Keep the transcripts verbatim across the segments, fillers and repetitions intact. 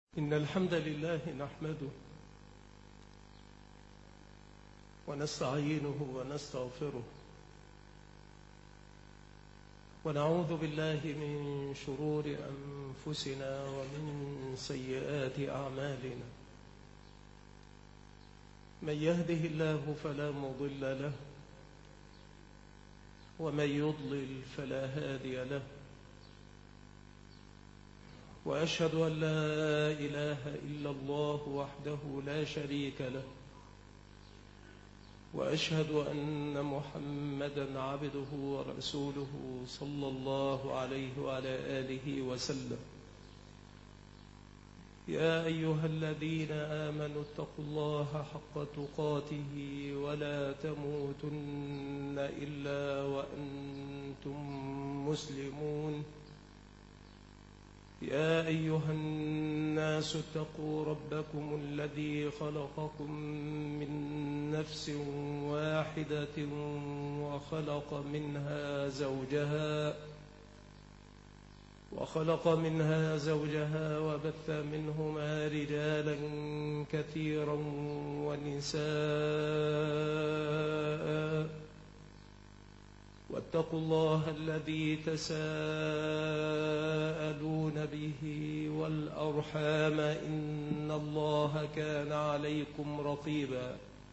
إن الحمد لله نحمده ونستعينه ونستغفره ونعوذ بالله من شرور أنفسنا ومن سيئات أعمالنا. من يهده الله فلا مضل له ومن يضلل فلا هادي له، وأشهد أن لا إله إلا الله وحده لا شريك له، وأشهد أن محمدًا عبده ورسوله صلى الله عليه وعلى آله وسلم. يا أيها الذين آمنوا اتقوا الله حق تقاته ولا تموتن إلا وأنتم مسلمون. يا أيها الناس اتقوا ربكم الذي خلقكم من نفس واحدة وخلق منها زوجها وخلق منها زوجها وبث منهما رجالا كثيرا ونساء، واتقوا الله الذي تساءلون به والأرحام إن الله كان عليكم رقيبا.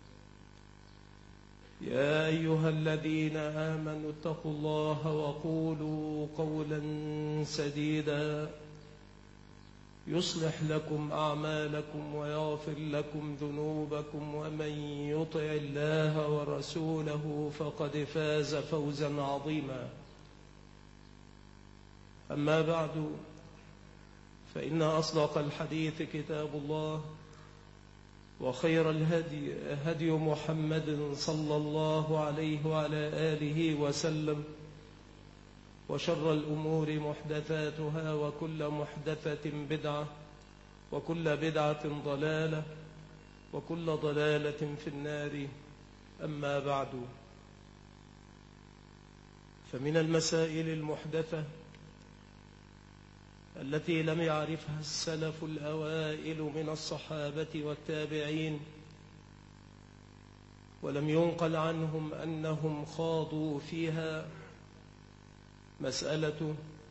يا أيها الذين آمنوا اتقوا الله وقولوا قولا سديدا يصلح لكم أعمالكم ويغفر لكم ذنوبكم، ومن يطع الله ورسوله فقد فاز فوزا عظيما. أما بعد، فإن أصدق الحديث كتاب الله، وخير الهدي هدي محمد صلى الله عليه وعلى آله وسلم، وشر الأمور محدثاتها، وكل محدثة بدعة، وكل بدعة ضلالة، وكل ضلالة في النار. أما بعد، فمن المسائل المحدثة التي لم يعرفها السلف الأوائل من الصحابة والتابعين، ولم ينقل عنهم أنهم خاضوا فيها، مسألة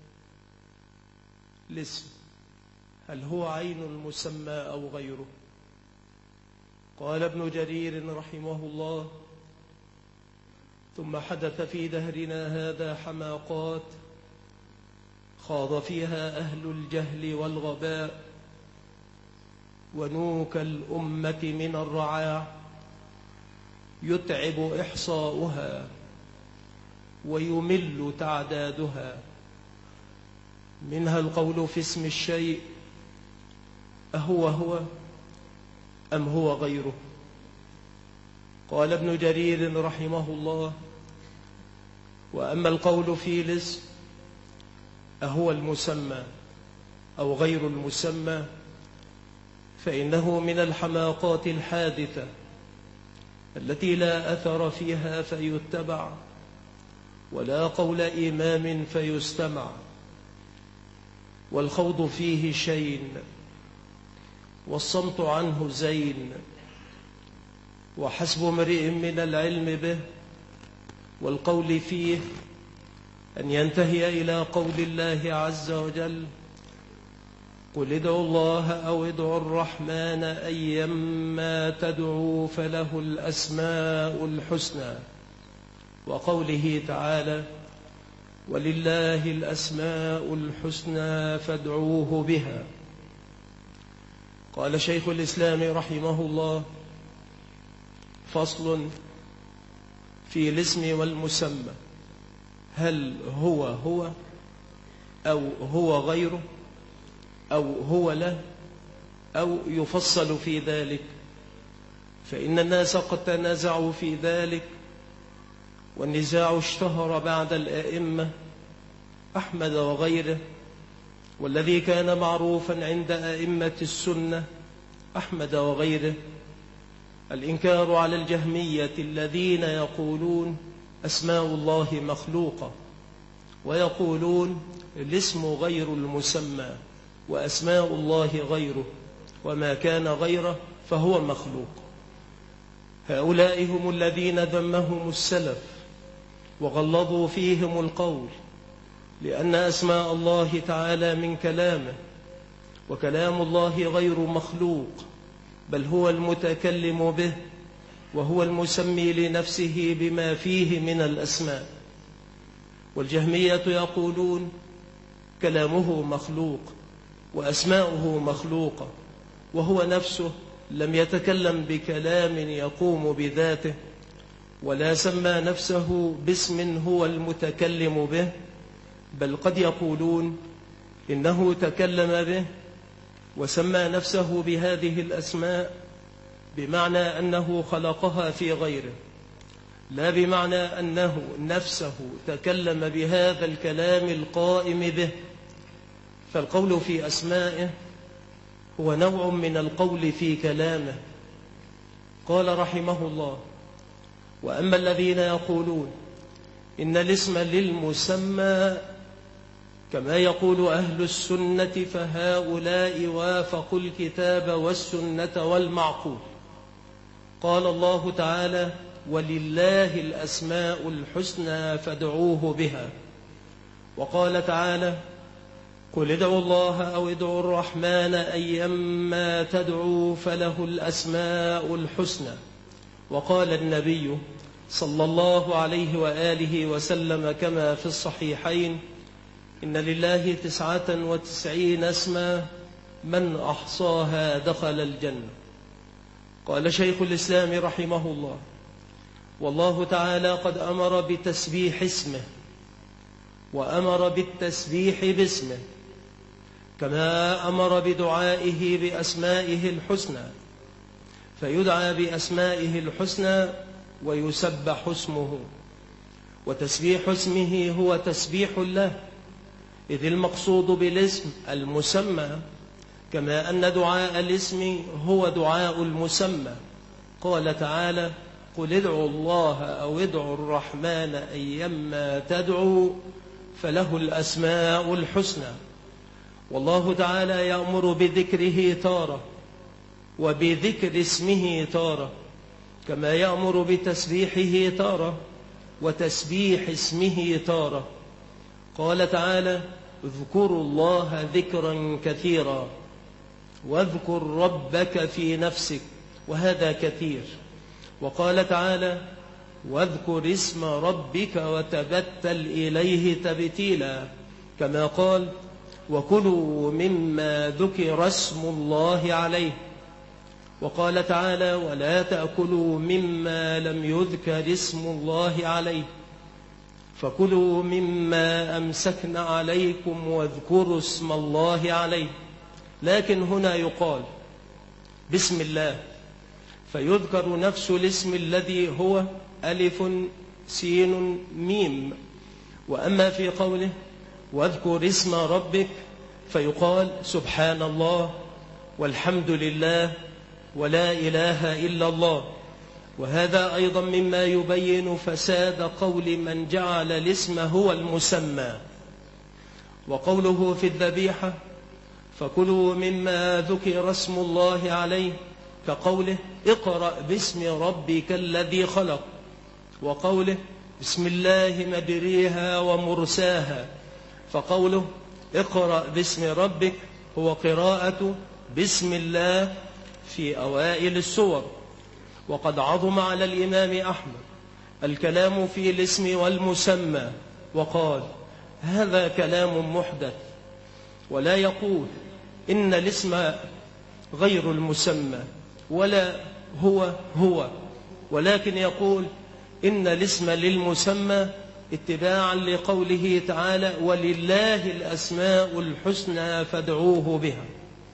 الاسم، هل هو عين المسمى أو غيره؟ قال ابن جرير رحمه الله: ثم حدث في دهرنا هذا حماقات خاض فيها أهل الجهل والغباء ونوك الأمة من الرعاع، يتعب إحصاؤها ويمل تعدادها. منها القول في اسم الشيء: أهو هو أم هو غيره؟ قال ابن جرير رحمه الله: وأما القول في الاسم أهو المسمى أو غير المسمى، فإنه من الحماقات الحادثة التي لا أثر فيها فيتبع، ولا قول إمام فيستمع، والخوض فيه شين، والصمت عنه زين، وحسب امرئ من العلم به والقول فيه أن ينتهي إلى قول الله عز وجل: قل ادعوا الله أو ادعوا الرحمن أيما تدعوا فله الأسماء الحسنى، وقوله تعالى: ولله الأسماء الحسنى فادعوه بها. قال شيخ الإسلام رحمه الله: فصل في الاسم والمسمى، هل هو هو أو هو غيره أو هو له أو يفصل في ذلك؟ فإن الناس قد تنازعوا في ذلك، والنزاع اشتهر بعد الآئمة أحمد وغيره، والذي كان معروفا عند أئمة السنة أحمد وغيره الإنكار على الجهمية الذين يقولون أسماء الله مخلوقة، ويقولون الاسم غير المسمى، وأسماء الله غيره، وما كان غيره فهو مخلوق. هؤلاء هم الذين ذمهم السلف وغلظوا فيهم القول، لأن أسماء الله تعالى من كلامه، وكلام الله غير مخلوق، بل هو المتكلم به، وهو المسمي لنفسه بما فيه من الأسماء. والجهمية يقولون كلامه مخلوق وأسماؤه مخلوقة، وهو نفسه لم يتكلم بكلام يقوم بذاته، ولا سمى نفسه باسم هو المتكلم به، بل قد يقولون إنه تكلم به وسمى نفسه بهذه الأسماء بمعنى أنه خلقها في غيره، لا بمعنى أنه نفسه تكلم بهذا الكلام القائم به. فالقول في أسمائه هو نوع من القول في كلامه. قال رحمه الله: وأما الذين يقولون إن الاسم للمسمى كما يقول أهل السنة، فهؤلاء وافقوا الكتاب والسنة والمعقول. قال الله تعالى: ولله الأسماء الحسنى فادعوه بها. وقال تعالى: قل ادعوا الله أو ادعوا الرحمن أيما تدعوا فله الأسماء الحسنى. وقال النبي صلى الله عليه وآله وسلم كما في الصحيحين: إن لله تسعة وتسعين اسما من أحصاها دخل الجنة. قال شيخ الإسلام رحمه الله: والله تعالى قد أمر بتسبيح اسمه، وأمر بالتسبيح باسمه، كما أمر بدعائه بأسمائه الحسنى، فيدعى بأسمائه الحسنى ويسبح اسمه. وتسبيح اسمه هو تسبيح له، إذ المقصود بالاسم المسمى، كما أن دعاء الاسم هو دعاء المسمى. قال تعالى: قل ادعوا الله أو ادعوا الرحمن أيما تدعوا فله الأسماء الحسنى. والله تعالى يأمر بذكره تارة، وبذكر اسمه تارة، كما يأمر بتسبيحه تارة وتسبيح اسمه تارة. قال تعالى: اذكروا الله ذكرا كثيرا، واذكر ربك في نفسك، وهذا كثير. وقال تعالى: واذكر اسم ربك وتبتل إليه تبتيلا، كما قال: وكلوا مما ذكر اسم الله عليه. وقال تعالى: ولا تأكلوا مما لم يذكر اسم الله عليه، فكلوا مما أمسكن عليكم واذكروا اسم الله عليه. لكن هنا يقال بسم الله، فيذكر نفس الاسم الذي هو ألف سين ميم. وأما في قوله واذكر اسم ربك فيقال سبحان الله والحمد لله ولا إله إلا الله. وهذا أيضا مما يبين فساد قول من جعل الاسم هو المسمى. وقوله في الذبيحة فكلوا مما ذكر اسم الله عليه، كقوله اقرأ باسم ربك الذي خلق، وقوله بسم الله مجريها ومرساها. فقوله اقرأ باسم ربك هو قراءة بسم الله في أوائل السور. وقد عظم على الإمام أحمد الكلام في الاسم والمسمى، وقال هذا كلام محدث، ولا يقول إن الاسم غير المسمى ولا هو هو، ولكن يقول إن الاسم للمسمى اتباعا لقوله تعالى ولله الأسماء الحسنى فادعوه بها،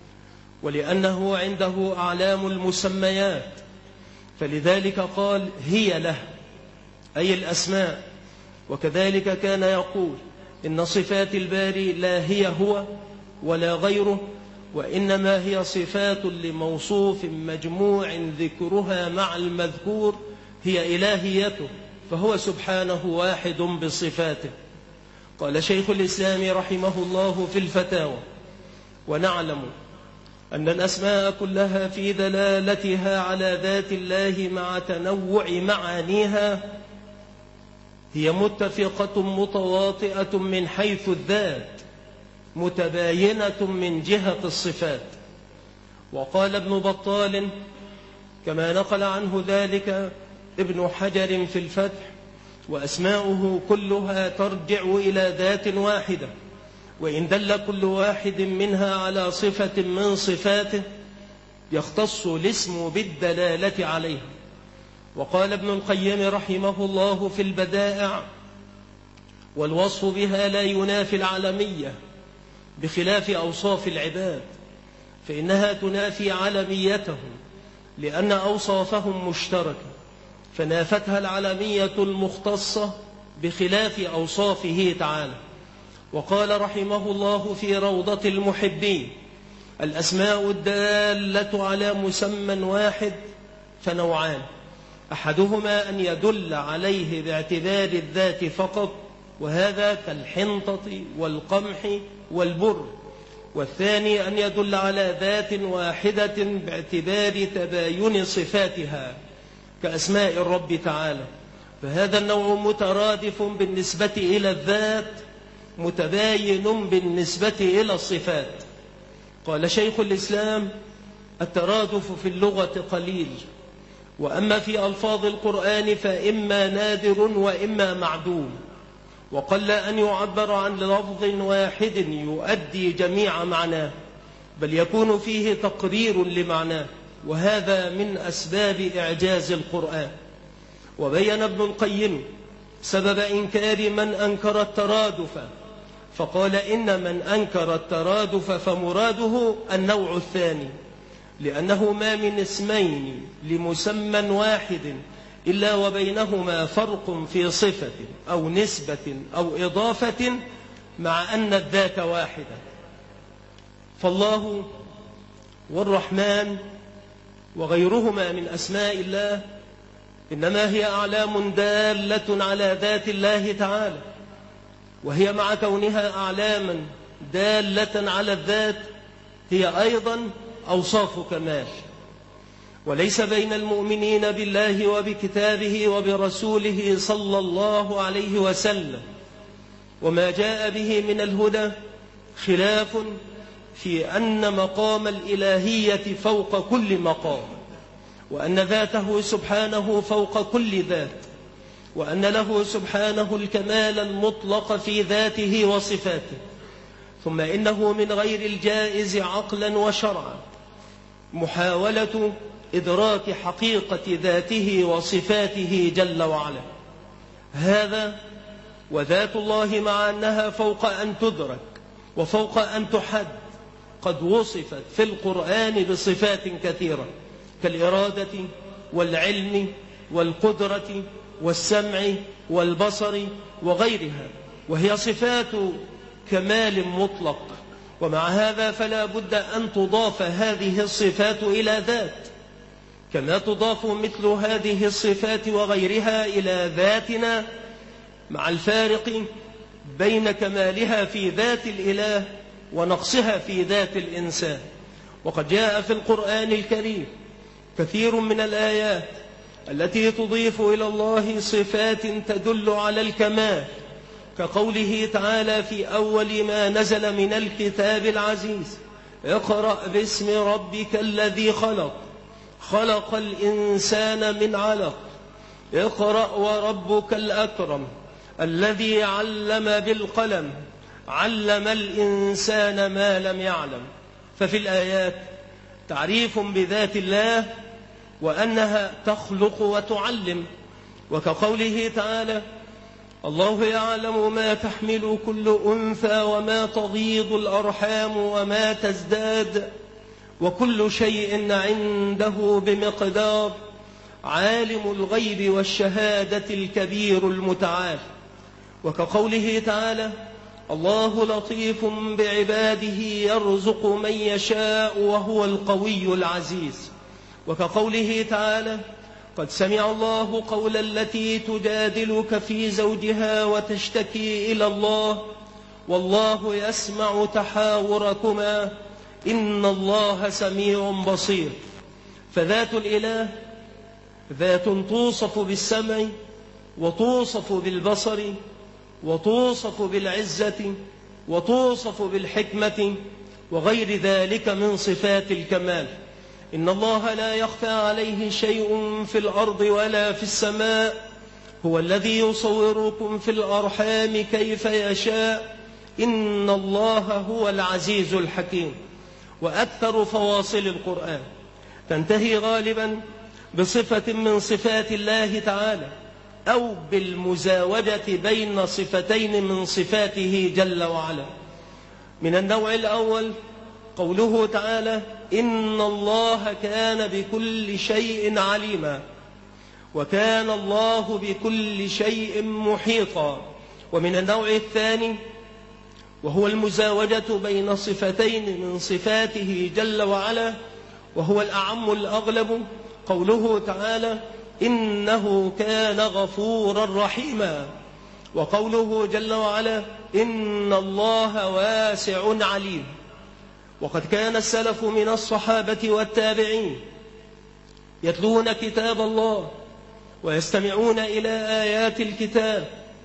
ولأنه عنده أعلام المسميات، فلذلك قال هي له أي الأسماء. وكذلك كان يقول إن صفات الباري لا هي هو ولا غيره، وإنما هي صفات لموصوف مجموع ذكرها مع المذكور هي إلهيته، فهو سبحانه واحد بصفاته. قال شيخ الإسلام رحمه الله في الفتاوى: ونعلم أن الأسماء كلها في دلالتها على ذات الله مع تنوع معانيها هي متفقة متواطئة من حيث الذات، متباينة من جهة الصفات. وقال ابن بطال كما نقل عنه ذلك ابن حجر في الفتح: وأسماؤه كلها ترجع إلى ذات واحدة، وإن دل كل واحد منها على صفة من صفاته يختص الاسم بالدلالة عليها. وقال ابن القيم رحمه الله في البدائع: والوصف بها لا ينافي العالمية بخلاف أوصاف العباد، فإنها تنافي عالميتهم لأن أوصافهم مشتركة، فنافتها العالمية المختصة بخلاف أوصافه تعالى. وقال رحمه الله في روضة المحبين: الأسماء الدالة على مسمى واحد فنوعان، أحدهما أن يدل عليه باعتبار الذات فقط، وهذا كالحنطة والقمح والبر، والثاني أن يدل على ذات واحدة باعتبار تباين صفاتها كأسماء الرب تعالى، فهذا النوع مترادف بالنسبة إلى الذات متباين بالنسبة إلى الصفات. قال شيخ الإسلام: الترادف في اللغة قليل، وأما في ألفاظ القرآن فإما نادر وإما معدوم، وقل أن يعبر عن لفظ واحد يؤدي جميع معناه، بل يكون فيه تقرير لمعناه، وهذا من أسباب إعجاز القرآن. وبين ابن القيم سبب إنكار من أنكر الترادف، فقال: إن من أنكر الترادف فمراده النوع الثاني، لأنه ما من اسمين لمسمى واحد إلا وبينهما فرق في صفة أو نسبة أو إضافة مع أن الذات واحدة. فالله والرحمن وغيرهما من أسماء الله إنما هي أعلام دالة على ذات الله تعالى، وهي مع كونها أعلاما دالة على الذات هي أيضا أوصاف كمال. وليس بين المؤمنين بالله وبكتابه وبرسوله صلى الله عليه وسلم وما جاء به من الهدى خلاف في أن مقام الإلهية فوق كل مقام، وأن ذاته سبحانه فوق كل ذات، وأن له سبحانه الكمال المطلق في ذاته وصفاته. ثم إنه من غير الجائز عقلا وشرعا محاولة إدراك حقيقة ذاته وصفاته جل وعلا. هذا وذات الله مع أنها فوق أن تدرك وفوق أن تحد قد وصفت في القرآن بصفات كثيرة كالإرادة والعلم والقدرة والسمع والبصر وغيرها، وهي صفات كمال مطلق. ومع هذا فلا بد أن تضاف هذه الصفات إلى ذات، كما تضاف مثل هذه الصفات وغيرها إلى ذاتنا، مع الفارق بين كمالها في ذات الإله ونقصها في ذات الإنسان. وقد جاء في القرآن الكريم كثير من الآيات التي تضيف إلى الله صفات تدل على الكمال، كقوله تعالى في أول ما نزل من الكتاب العزيز: اقرأ باسم ربك الذي خلق خلق الإنسان من علق اقرأ وربك الأكرم الذي علم بالقلم علم الإنسان ما لم يعلم. ففي الآيات تعريف بذات الله وأنها تخلق وتعلم، وكقوله تعالى: الله يعلم ما تحمل كل أنثى وما تغيض الأرحام وما تزداد وكل شيء عنده بمقدار عالم الغيب والشهادة الكبير المتعال. وكقوله تعالى: الله لطيف بعباده يرزق من يشاء وهو القوي العزيز. وكقوله تعالى: قد سمع الله قول التي تجادلك في زوجها وتشتكي إلى الله والله يسمع تحاوركما إن الله سميع بصير. فذات الإله ذات توصف بالسمع وتوصف بالبصر وتوصف بالعزة وتوصف بالحكمة وغير ذلك من صفات الكمال. إن الله لا يخفى عليه شيء في الأرض ولا في السماء، هو الذي يصوركم في الأرحام كيف يشاء، إن الله هو العزيز الحكيم. وأكثر فواصل القرآن تنتهي غالبا بصفة من صفات الله تعالى أو بالمزاوجة بين صفتين من صفاته جل وعلا. من النوع الأول قوله تعالى إن الله كان بكل شيء عليما، وكان الله بكل شيء محيطا. ومن النوع الثاني وهو المزاوجة بين صفتين من صفاته جل وعلا، وهو الأعم الأغلب، قوله تعالى إنه كان غفورا رحيما، وقوله جل وعلا إن الله واسع عليم. وقد كان السلف من الصحابة والتابعين يتلون كتاب الله ويستمعون إلى آيات الكتاب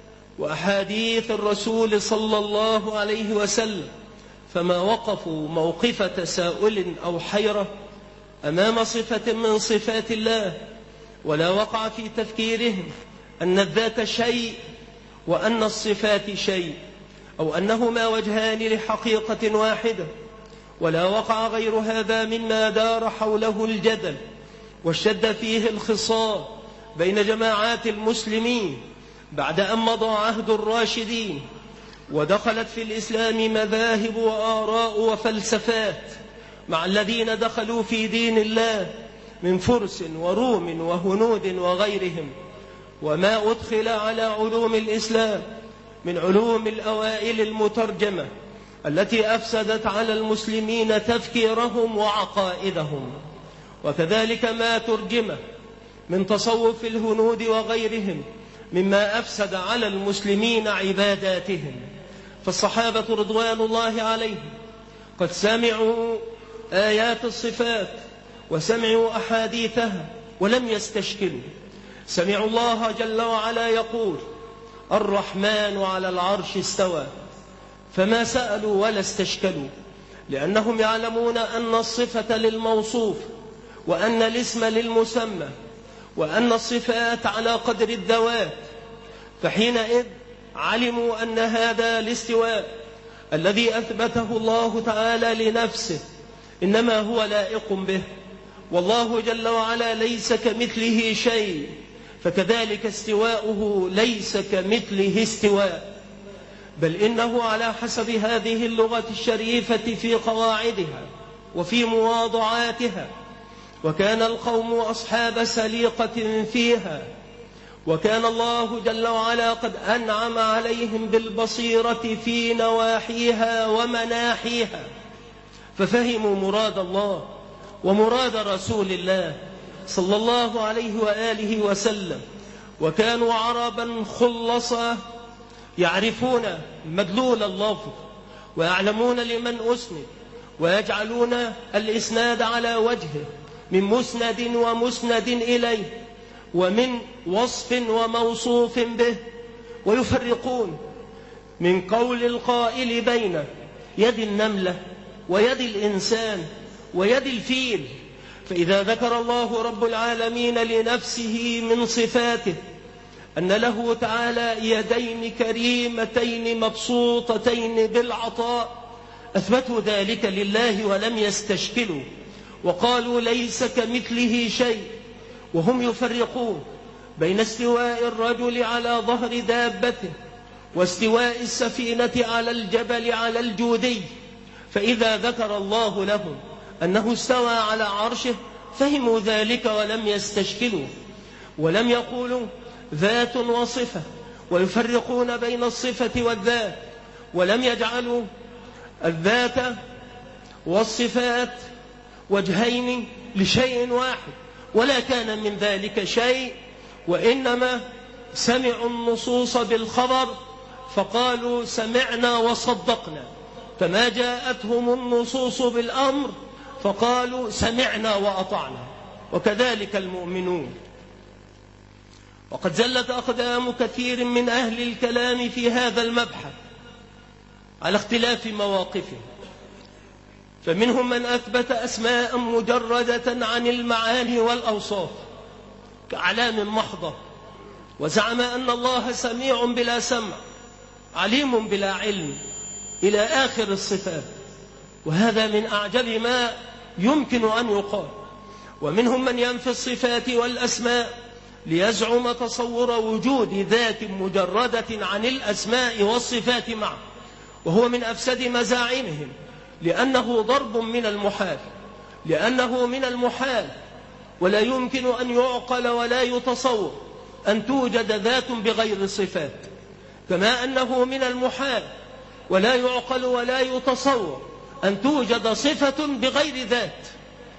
وأحاديث الرسول صلى الله عليه وسلم، فما وقفوا موقف تساؤل أو حيرة أمام صفة من صفات الله، ولا وقع في تفكيرهم أن الذات شيء وأن الصفات شيء، أو أنهما وجهان لحقيقة واحدة، ولا وقع غير هذا مما دار حوله الجدل واشتد فيه الخصام بين جماعات المسلمين بعد أن مضى عهد الراشدين، ودخلت في الإسلام مذاهب وآراء وفلسفات مع الذين دخلوا في دين الله من فرس وروم وهنود وغيرهم، وما أدخل على علوم الإسلام من علوم الأوائل المترجمة التي أفسدت على المسلمين تفكيرهم وعقائدهم، وكذلك ما ترجمه من تصوف الهنود وغيرهم مما أفسد على المسلمين عباداتهم. فالصحابة رضوان الله عليهم قد سمعوا آيات الصفات وسمعوا أحاديثها ولم يستشكلوا. سمعوا الله جل وعلا يقول الرحمن على العرش استوى، فما سألوا ولا استشكلوا، لأنهم يعلمون أن الصفة للموصوف وأن الاسم للمسمى وأن الصفات على قدر الذوات. فحينئذ علموا أن هذا الاستواء الذي أثبته الله تعالى لنفسه إنما هو لائق به، والله جل وعلا ليس كمثله شيء، فكذلك استواؤه ليس كمثله استواء، بل إنه على حسب هذه اللغة الشريفة في قواعدها وفي مواضعاتها. وكان القوم أصحاب سليقة فيها، وكان الله جل وعلا قد أنعم عليهم بالبصيرة في نواحيها ومناحيها، ففهموا مراد الله ومراد رسول الله صلى الله عليه وآله وسلم، وكانوا عربا خلصا يعرفون مدلول اللفظ ويعلمون لمن أسند، ويجعلون الإسناد على وجهه من مسند ومسند إليه ومن وصف وموصوف به، ويفرقون من قول القائل بين يد النملة ويد الإنسان ويد الفيل. فإذا ذكر الله رب العالمين لنفسه من صفاته أن له تعالى يدين كريمتين مبسوطتين بالعطاء، أثبتوا ذلك لله ولم يستشكلوا، وقالوا ليس كمثله شيء. وهم يفرقون بين استواء الرجل على ظهر دابته واستواء السفينة على الجبل على الجودي، فإذا ذكر الله لهم أنه استوى على عرشه فهموا ذلك ولم يستشكلوا، ولم يقولوا ذات وصفة ويفرقون بين الصفة والذات، ولم يجعلوا الذات والصفات وجهين لشيء واحد، ولا كان من ذلك شيء، وإنما سمعوا النصوص بالخبر فقالوا سمعنا وصدقنا، فما جاءتهم النصوص بالأمر فقالوا سمعنا وأطعنا، وكذلك المؤمنون. وقد زلت أقدام كثير من أهل الكلام في هذا المبحث على اختلاف مواقفه، فمنهم من أثبت أسماء مجردة عن المعاني والأوصاف كأعلام محضة، وزعم أن الله سميع بلا سمع، عليم بلا علم، إلى آخر الصفات، وهذا من أعجب ما يمكن أن يقال. ومنهم من ينفي الصفات والأسماء ليزعم تصور وجود ذات مجردة عن الأسماء والصفات معه، وهو من أفسد مزاعمهم، لأنه ضرب من المحال لأنه من المحال ولا يمكن أن يعقل ولا يتصور أن توجد ذات بغير صفات، كما أنه من المحال ولا يعقل ولا يتصور أن توجد صفة بغير ذات.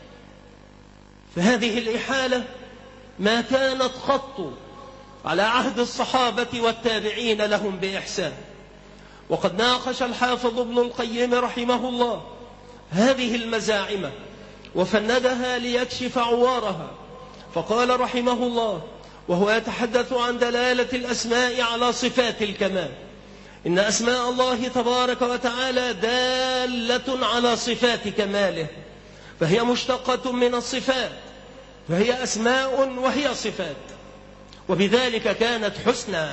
فهذه الإحالة ما كانت خط على عهد الصحابة والتابعين لهم بإحسان. وقد ناقش الحافظ ابن القيم رحمه الله هذه المزاعم وفندها ليكشف عوارها، فقال رحمه الله وهو يتحدث عن دلالة الأسماء على صفات الكمال: إن أسماء الله تبارك وتعالى دالة على صفات كماله، فهي مشتقة من الصفات، فهي أسماء وهي صفات، وبذلك كانت حسنى،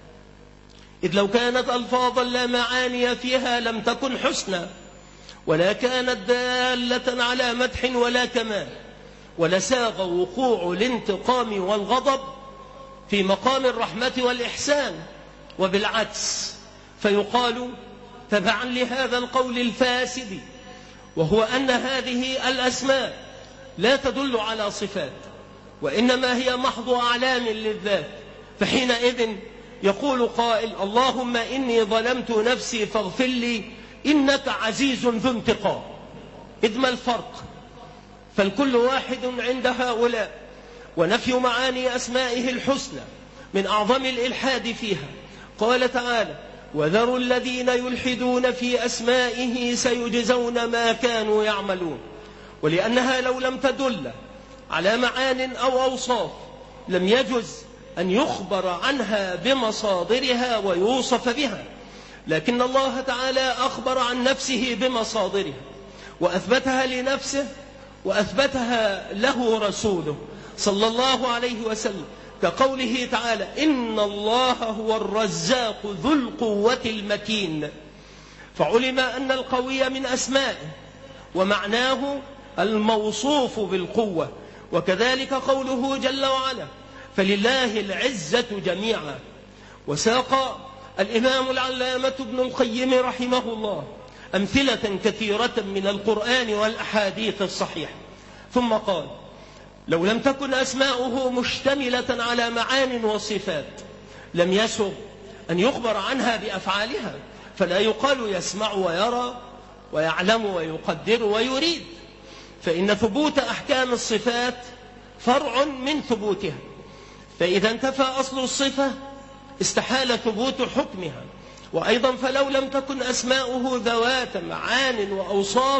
إذ لو كانت ألفاظا لا معاني فيها لم تكن حسنى، ولا كانت دالة على مدح ولا كمال، ولساغ وقوع الانتقام والغضب في مقام الرحمة والإحسان، وبالعكس فيقال تبعا لهذا القول الفاسد، وهو أن هذه الأسماء لا تدل على صفات، وإنما هي محض أعلام للذات. فحينئذ يقول قائل: اللهم إني ظلمت نفسي فاغفر لي إنك عزيز ذو انتقام. إذ ما الفرق؟ فالكل واحد عند هؤلاء، ونفي معاني أسمائه الحسنى من أعظم الإلحاد فيها. قال تعالى: وذروا الذين يلحدون في أسمائه سيجزون ما كانوا يعملون. ولأنها لو لم تدل على معان أو أوصاف لم يجز أن يخبر عنها بمصادرها ويوصف بها، لكن الله تعالى أخبر عن نفسه بمصادرها وأثبتها لنفسه وأثبتها له رسوله صلى الله عليه وسلم، كقوله تعالى: إن الله هو الرزاق ذو القوة المتين. فعلم أن القوي من أسمائه ومعناه الموصوف بالقوة. وكذلك قوله جل وعلا: فلله العزة جميعا. وساق الإمام العلامة ابن القيم رحمه الله أمثلة كثيرة من القرآن والأحاديث الصحيحة، ثم قال: لو لم تكن أسماؤه مشتملة على معان وصفات لم يسغ أن يخبر عنها بأفعالها، فلا يقال يسمع ويرى ويعلم ويقدر ويريد، فإن ثبوت أحكام الصفات فرع من ثبوتها، فإذا انتفى أصل الصفة استحال ثبوت حكمها. وأيضا فلو لم تكن أسماؤه ذوات معان وأوصاف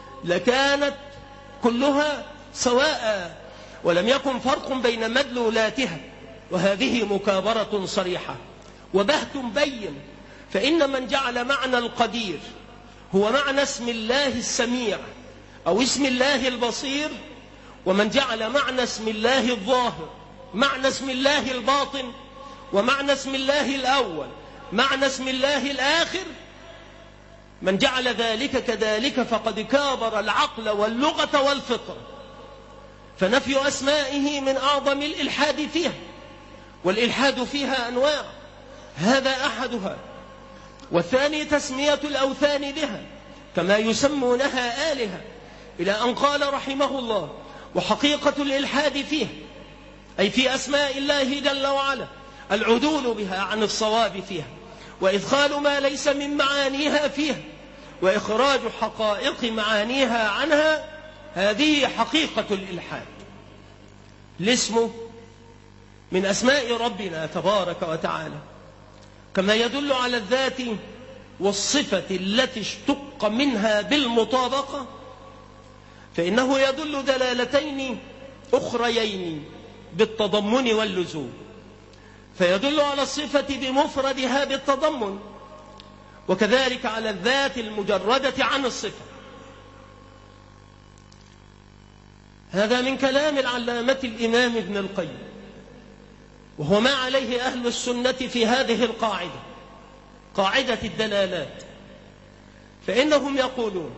لكانت كلها سواء، ولم يكن فرق بين مدلولاتها، وهذه مكابرة صريحة وبهت بين. فإن من جعل معنى القدير هو معنى اسم الله السميع أو اسم الله البصير، ومن جعل معنى اسم الله الظاهر معنى اسم الله الباطن، ومعنى اسم الله الأول معنى اسم الله الآخر، من جعل ذلك كذلك فقد كابر العقل واللغة والفطر. فنفي أسمائه من أعظم الإلحاد فيها، والإلحاد فيها أنواع، هذا أحدها. والثاني تسمية الأوثان بها كما يسمونها آلهة، إلى أن قال رحمه الله: وحقيقة الإلحاد فيها أي في أسماء الله جل وعلا العدول بها عن الصواب فيها، وإدخال ما ليس من معانيها فيها، وإخراج حقائق معانيها عنها، هذه حقيقة الإلحاد. الاسم من أسماء ربنا تبارك وتعالى كما يدل على الذات والصفة التي اشتق منها بالمطابقة فإنه يدل دلالتين أخريين بالتضمن واللزوم، فيدل على الصفة بمفردها بالتضمن، وكذلك على الذات المجردة عن الصفة. هذا من كلام العلامة الإمام ابن القيم، وهو ما عليه أهل السنة في هذه القاعدة، قاعدة الدلالات. فإنهم يقولون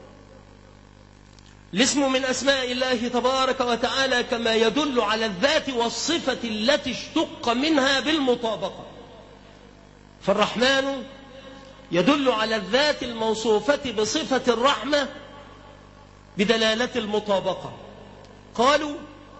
الاسم من أسماء الله تبارك وتعالى كما يدل على الذات والصفة التي اشتق منها بالمطابقة، فالرحمن يدل على الذات الموصوفة بصفة الرحمة بدلالة المطابقة. قالوا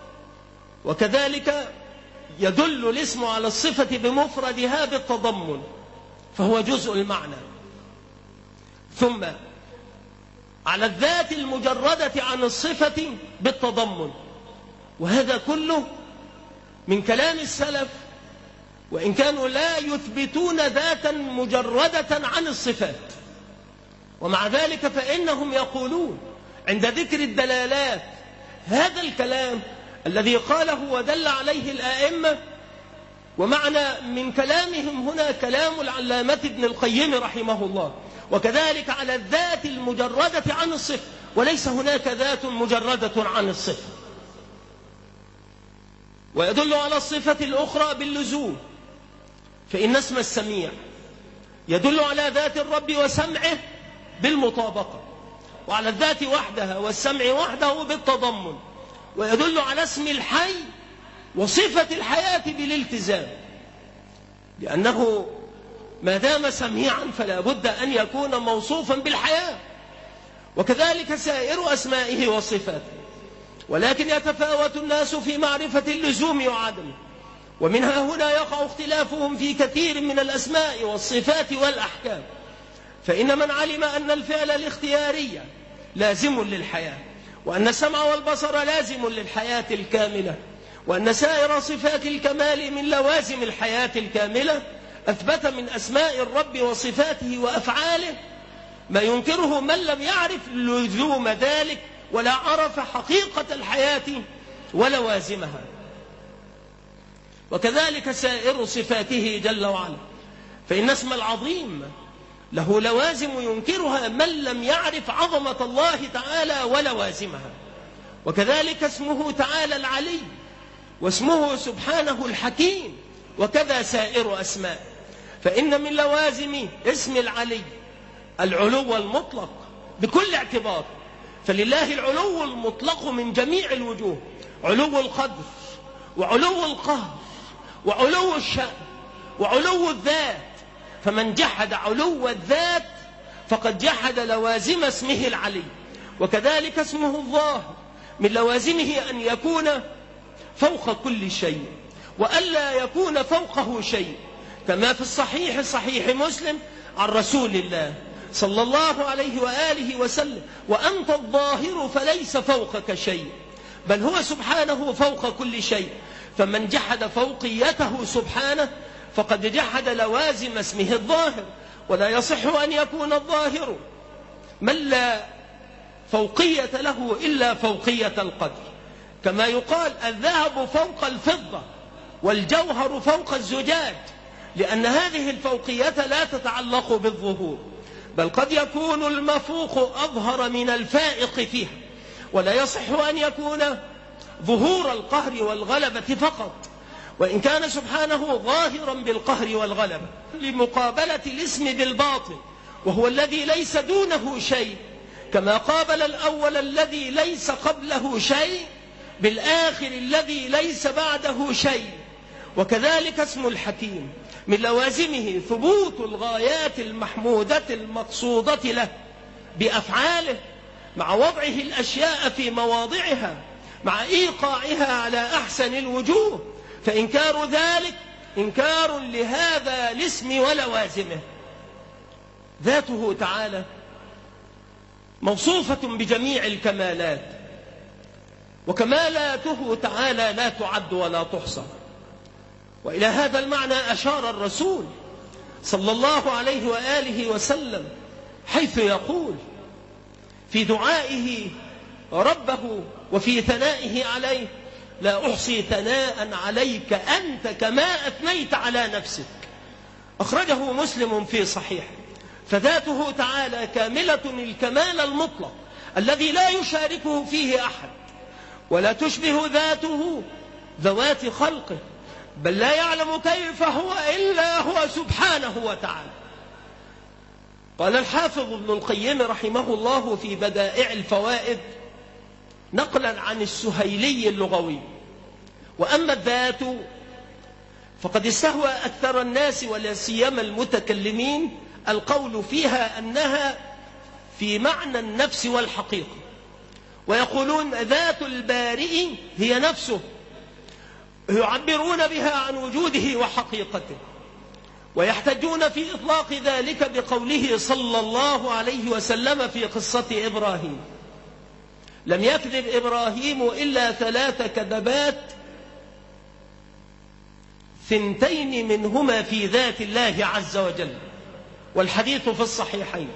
وكذلك يدل الاسم على الصفة بمفردها بالتضمن، فهو جزء المعنى، ثم على الذات المجردة عن الصفة بالتضمن. وهذا كله من كلام السلف، وإن كانوا لا يثبتون ذاتا مجردة عن الصفات، ومع ذلك فإنهم يقولون عند ذكر الدلالات هذا الكلام الذي قاله ودل عليه الآئمة، ومعنى من كلامهم هنا كلام العلامة ابن القيم رحمه الله، وكذلك على الذات المجردة عن الصفة، وليس هناك ذات مجردة عن الصفة. ويدل على الصفة الأخرى باللزوم، فإن اسم السميع يدل على ذات الرب وسمعه بالمطابقة، وعلى الذات وحدها والسمع وحده بالتضمن، ويدل على اسم الحي وصفة الحياة بالالتزام، لأنه ما دام سميعا فلا بد أن يكون موصوفا بالحياة، وكذلك سائر أسمائه وصفاته. ولكن يتفاوت الناس في معرفة اللزوم وعدمه، ومنها هنا يقع اختلافهم في كثير من الأسماء والصفات والأحكام. فإن من علم أن الفعل الاختياري لازم للحياة، وأن السمع والبصر لازم للحياة الكاملة، وأن سائر صفات الكمال من لوازم الحياة الكاملة، أثبت من أسماء الرب وصفاته وأفعاله ما ينكره من لم يعرف لزوم ذلك ولا عرف حقيقة الحياة ولوازمها. وكذلك سائر صفاته جل وعلا، فإن اسم العظيم له لوازم ينكرها من لم يعرف عظمة الله تعالى ولوازمها. وكذلك اسمه تعالى العلي، واسمه سبحانه الحكيم، وكذا سائر أسماء. فإن من لوازم اسم العلي العلو المطلق بكل اعتبار، فلله العلو المطلق من جميع الوجوه، علو القدر وعلو القهر وعلو الشأن وعلو الذات. فمن جحد علو الذات فقد جحد لوازم اسمه العلي. وكذلك اسمه الظاهر من لوازمه أن يكون فوق كل شيء وألا يكون فوقه شيء، كما في الصحيح صحيح مسلم عن رسول الله صلى الله عليه وآله وسلم: وأنت الظاهر فليس فوقك شيء، بل هو سبحانه فوق كل شيء. فمن جحد فوقيته سبحانه فقد جحد لوازم اسمه الظاهر. ولا يصح أن يكون الظاهر من لا فوقية له إلا فوقية القدر، كما يقال الذهب فوق الفضة والجوهر فوق الزجاج، لأن هذه الفوقية لا تتعلق بالظهور، بل قد يكون المفوق أظهر من الفائق فيها. ولا يصح أن يكون ظهور القهر والغلبة فقط، وإن كان سبحانه ظاهرا بالقهر والغلبة لمقابلة الاسم بالباطل، وهو الذي ليس دونه شيء، كما قابل الأول الذي ليس قبله شيء بالآخر الذي ليس بعده شيء. وكذلك اسم الحكيم من لوازمه ثبوت الغايات المحمودة المقصودة له بأفعاله، مع وضعه الأشياء في مواضعها، مع إيقاعها على أحسن الوجوه. فإنكار ذلك إنكار لهذا الاسم ولوازمه. ذاته تعالى موصوفة بجميع الكمالات، وكمالاته تعالى لا تعد ولا تحصى. وإلى هذا المعنى أشار الرسول صلى الله عليه وآله وسلم، حيث يقول في دعائه ربه وفي ثنائه عليه: لا أحصي ثناء عليك أنت كما أثنيت على نفسك. أخرجه مسلم في صحيحه. فذاته تعالى كاملة الكمال المطلق الذي لا يشاركه فيه أحد، ولا تشبه ذاته ذوات خلقه، بل لا يعلم كيف هو إلا هو سبحانه وتعالى. قال الحافظ ابن القيم رحمه الله في بدائع الفوائد نقلا عن السهيلي اللغوي: وأما الذات فقد استهوى أكثر الناس ولا سيما المتكلمين القول فيها أنها في معنى النفس والحقيقة، ويقولون ذات البارئ هي نفسه، يعبرون بها عن وجوده وحقيقته، ويحتجون في إطلاق ذلك بقوله صلى الله عليه وسلم في قصة إبراهيم: لم يكذب إبراهيم إلا ثلاث كذبات، ثنتين منهما في ذات الله عز وجل، والحديث في الصحيحين.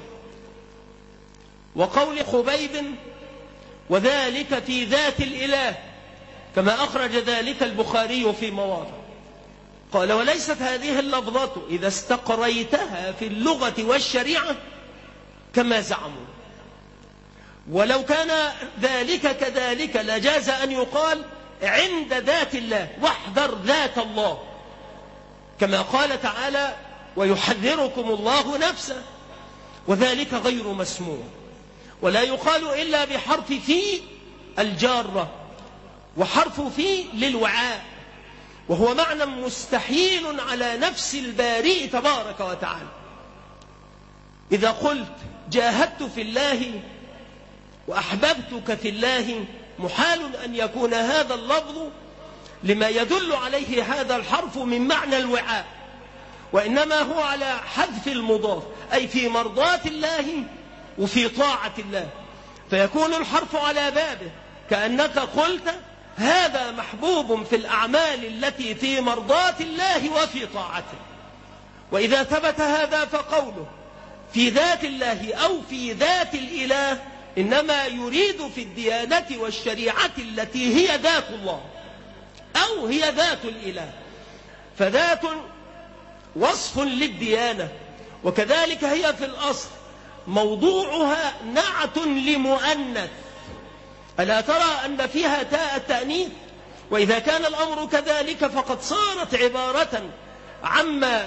وقول خبيب: وذلك في ذات الإله، كما أخرج ذلك البخاري في مواضع. قال: وليست هذه اللفظة إذا استقريتها في اللغة والشريعة كما زعموا، ولو كان ذلك كذلك لجاز أن يقال عند ذات الله، واحذر ذات الله، كما قال تعالى: ويحذركم الله نفسه، وذلك غير مسموع. ولا يقال إلا بحرف في الجارة، وحرف في للوعاء، وهو معنى مستحيل على نفس البارئ تبارك وتعالى. إذا قلت جاهدت في الله وأحببتك في الله، محال أن يكون هذا اللفظ لما يدل عليه هذا الحرف من معنى الوعاء، وإنما هو على حذف المضاف، أي في مرضاة الله وفي طاعة الله، فيكون الحرف على بابه، كأنك قلت هذا محبوب في الأعمال التي في مرضاة الله وفي طاعته. وإذا ثبت هذا فقوله في ذات الله أو في ذات الإله إنما يريد في الديانة والشريعة التي هي ذات الله أو هي ذات الإله، فذات وصف للديانة، وكذلك هي في الأصل موضوعها نعت لمؤنث. ألا ترى أن فيها تاء التأنيث؟ وإذا كان الأمر كذلك فقد صارت عبارة عما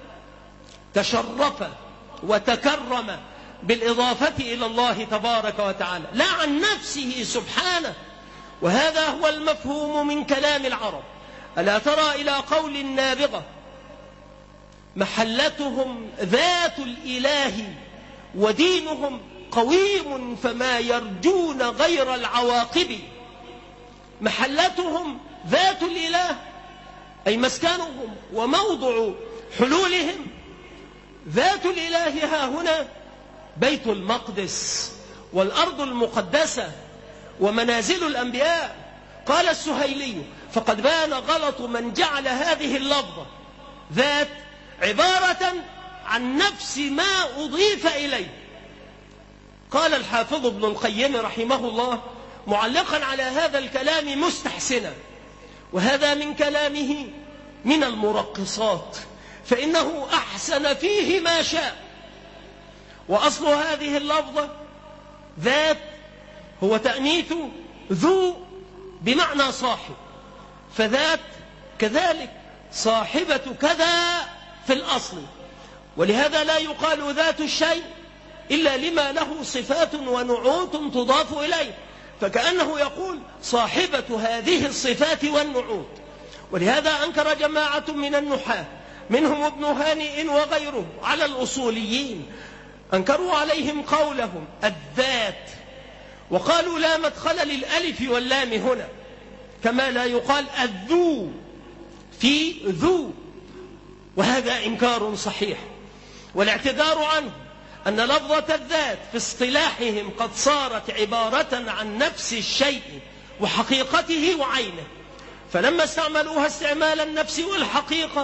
تشرف وتكرم بالإضافة إلى الله تبارك وتعالى، لا عن نفسه سبحانه. وهذا هو المفهوم من كلام العرب. ألا ترى إلى قول النابغة: محلتهم ذات الإله ودينهم قويم فما يرجون غير العواقب. محلتهم ذات الإله أي مسكنهم وموضع حلولهم. ذات الإله ها هنا بيت المقدس والأرض المقدسة ومنازل الأنبياء. قال السهيلي: فقد بان غلط من جعل هذه اللفظة ذات عبارة عن نفس ما أضيف إليه. قال الحافظ ابن القيم رحمه الله معلقا على هذا الكلام مستحسنا: وهذا من كلامه من المرقصات، فإنه أحسن فيه ما شاء. وأصل هذه اللفظة ذات هو تأنيث ذو بمعنى صاحب، فذات كذلك صاحبة كذا في الأصل. ولهذا لا يقال ذات الشيء إلا لما له صفات ونعوت تضاف إليه، فكأنه يقول صاحبة هذه الصفات والنعوت. ولهذا أنكر جماعة من النحاة منهم ابن هانئ وغيره على الأصوليين، أنكروا عليهم قولهم الذات، وقالوا لا مدخل للألف واللام هنا، كما لا يقال الذو في ذو، وهذا إنكار صحيح. والاعتذار عنه أن لفظة الذات في اصطلاحهم قد صارت عبارة عن نفس الشيء وحقيقته وعينه، فلما استعملوها استعمال النفس والحقيقة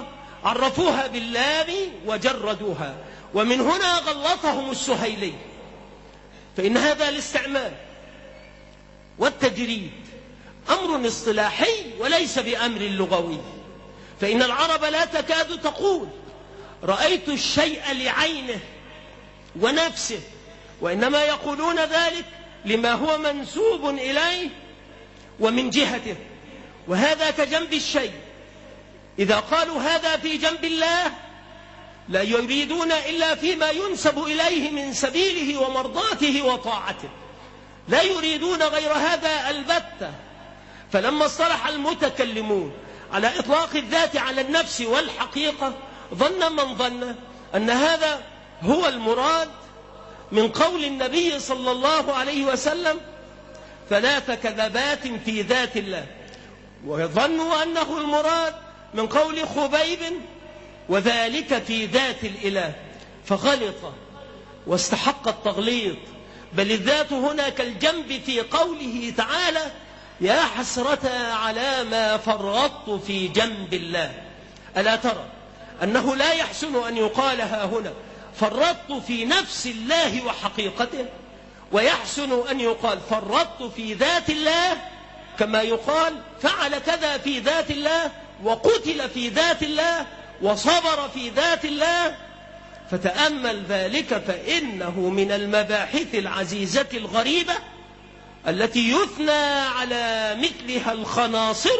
عرفوها باللام وجردوها، ومن هنا غلطهم السهيلي، فإن هذا الاستعمال والتجريد أمر اصطلاحي وليس بأمر لغوي. فإن العرب لا تكاد تقول رأيت الشيء لعينه ونفسه، وإنما يقولون ذلك لما هو منسوب إليه ومن جهته، وهذا كجنب الشيء. إذا قالوا هذا في جنب الله لا يريدون إلا فيما ينسب إليه من سبيله ومرضاته وطاعته، لا يريدون غير هذا البتة. فلما اصطلح المتكلمون على إطلاق الذات على النفس والحقيقة، ظن من ظن أن هذا هو المراد من قول النبي صلى الله عليه وسلم ثلاث كذبات في ذات الله، وظنوا أنه المراد من قول خبيب وذلك في ذات الإله، فغلط واستحق التغليط. بل الذات هنا كالجنب في قوله تعالى يا حسرة على ما فرطت في جنب الله. ألا ترى أنه لا يحسن أن يقالها هنا فرطت في نفس الله وحقيقته، ويحسن أن يقال فرطت في ذات الله، كما يقال فعل كذا في ذات الله، وقتل في ذات الله، وصبر في ذات الله. فتأمل ذلك، فإنه من المباحث العزيزة الغريبة التي يثنى على مثلها الخناصر.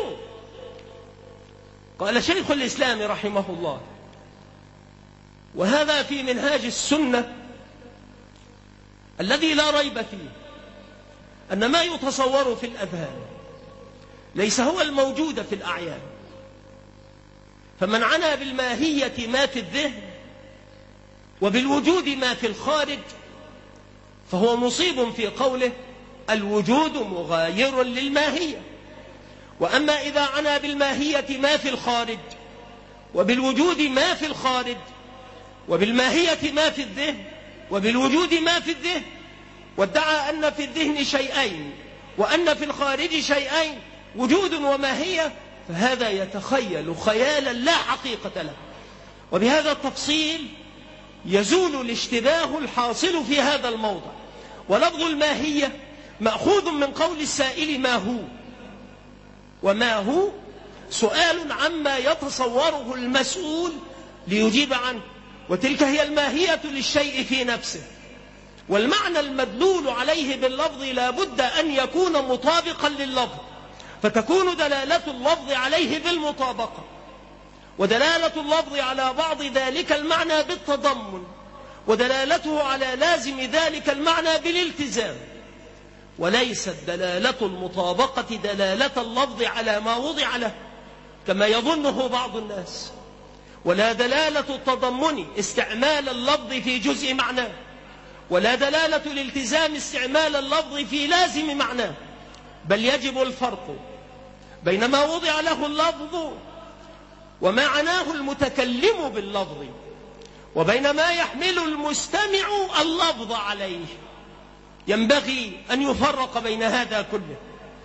قال شيخ الإسلام رحمه الله، وهذا في منهاج السنة الذي لا ريب فيه، أن ما يتصور في الأذهان ليس هو الموجود في الأعيان. فمن عنى بالماهية ما في الذهن وبالوجود ما في الخارج فهو مصيب في قوله الوجود مغاير للماهية. وأما إذا عنى بالماهية ما في الخارج وبالوجود ما في الخارج وبالماهية ما في الذهن وبالوجود ما في الذهن، وادعى أن في الذهن شيئين وأن في الخارج شيئين وجود وماهية، فهذا يتخيل خيالا لا حقيقة له. وبهذا التفصيل يزول الاشتباه الحاصل في هذا الموضع. ولفظ الماهية مأخوذ من قول السائل ما هو، وما هو سؤال عما يتصوره المسؤول ليجيب عنه، وتلك هي الماهية للشيء في نفسه. والمعنى المدلول عليه باللفظ لا بد أن يكون مطابقا لللفظ، فتكون دلالة اللفظ عليه بالمطابقة، ودلالة اللفظ على بعض ذلك المعنى بالتضمن، ودلالته على لازم ذلك المعنى بالالتزام. وليست دلالة المطابقة دلالة اللفظ على ما وضع له كما يظنه بعض الناس، ولا دلالة التضمن استعمال اللفظ في جزء معناه، ولا دلالة الالتزام استعمال اللفظ في لازم معناه. بل يجب الفرق بين ما وضع له اللفظ وما عناه المتكلم باللفظ، وبين ما يحمل المستمع اللفظ عليه. ينبغي أن يفرق بين هذا كله.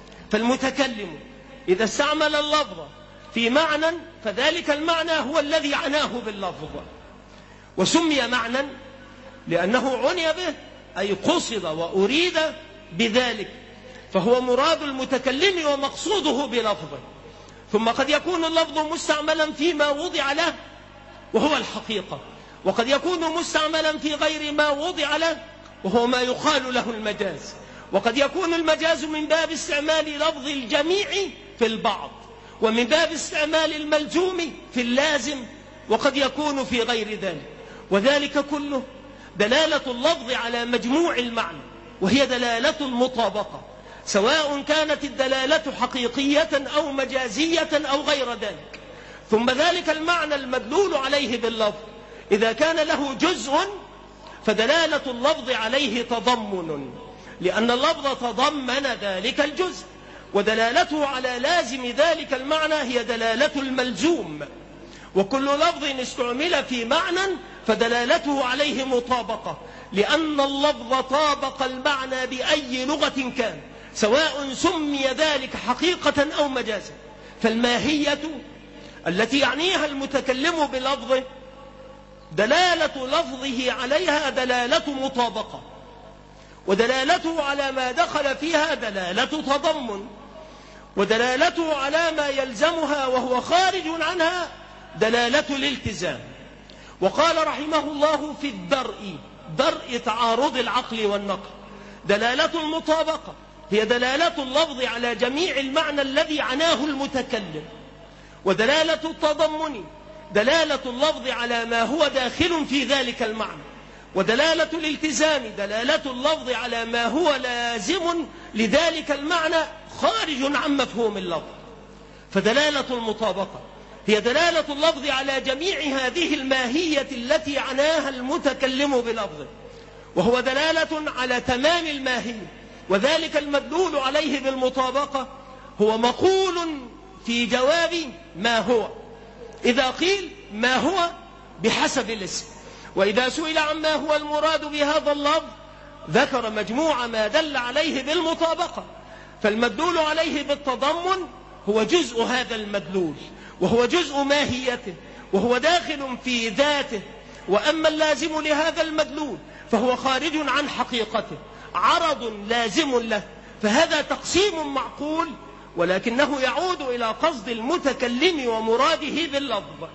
فالمتكلم إذا استعمل اللفظ في معنى فذلك المعنى هو الذي عناه باللفظ، وسمي معنى لأنه عني به، أي قصد وأريد بذلك، فهو مراد المتكلم ومقصوده بلفظه. ثم قد يكون اللفظ مستعملا فيما وضع له وهو الحقيقة، وقد يكون مستعملا في غير ما وضع له وهو ما يقال له المجاز، وقد يكون المجاز من باب استعمال لفظ الجميع في البعض، ومن باب استعمال الملزوم في اللازم، وقد يكون في غير ذلك. وذلك كله دلالة اللفظ على مجموع المعنى، وهي دلالة المطابقة، سواء كانت الدلالة حقيقية أو مجازية أو غير ذلك. ثم ذلك المعنى المدلول عليه باللفظ إذا كان له جزء فدلالة اللفظ عليه تضمن، لأن اللفظ تضمن ذلك الجزء، ودلالته على لازم ذلك المعنى هي دلالة الملزوم. وكل لفظ استعمل في معنى فدلالته عليه مطابقة، لأن اللفظ طابق المعنى بأي لغة كان، سواء سمي ذلك حقيقة أو مجازا. فالماهية التي يعنيها المتكلم بلفظه دلالة لفظه عليها دلالة مطابقة، ودلالته على ما دخل فيها دلالة تضمن، ودلالته على ما يلزمها وهو خارج عنها دلالة الالتزام. وقال رحمه الله في الدرء، درء تعارض العقل والنقل، دلالة المطابقة هي دلالة اللفظ على جميع المعنى الذي عناه المتكلم، ودلالة التضمن دلالة اللفظ على ما هو داخل في ذلك المعنى، ودلالة الالتزام دلالة اللفظ على ما هو لازم لذلك المعنى خارج عن مفهوم اللفظ. فدلالة المطابقة هي دلالة اللفظ على جميع هذه الماهية التي عناها المتكلم بلفظه، وهو دلالة على تمام الماهية، وذلك المدلول عليه بالمطابقة هو مقول في جواب ما هو، إذا قيل ما هو بحسب الاسم، وإذا سئل عما هو المراد بهذا اللفظ ذكر مجموع ما دل عليه بالمطابقة. فالمدلول عليه بالتضمن هو جزء هذا المدلول، وهو جزء ماهيته، وهو داخل في ذاته. وأما اللازم لهذا المدلول فهو خارج عن حقيقته، عرض لازم له، فهذا تقسيم معقول، ولكنه يعود إلى قصد المتكلم ومراده باللفظ.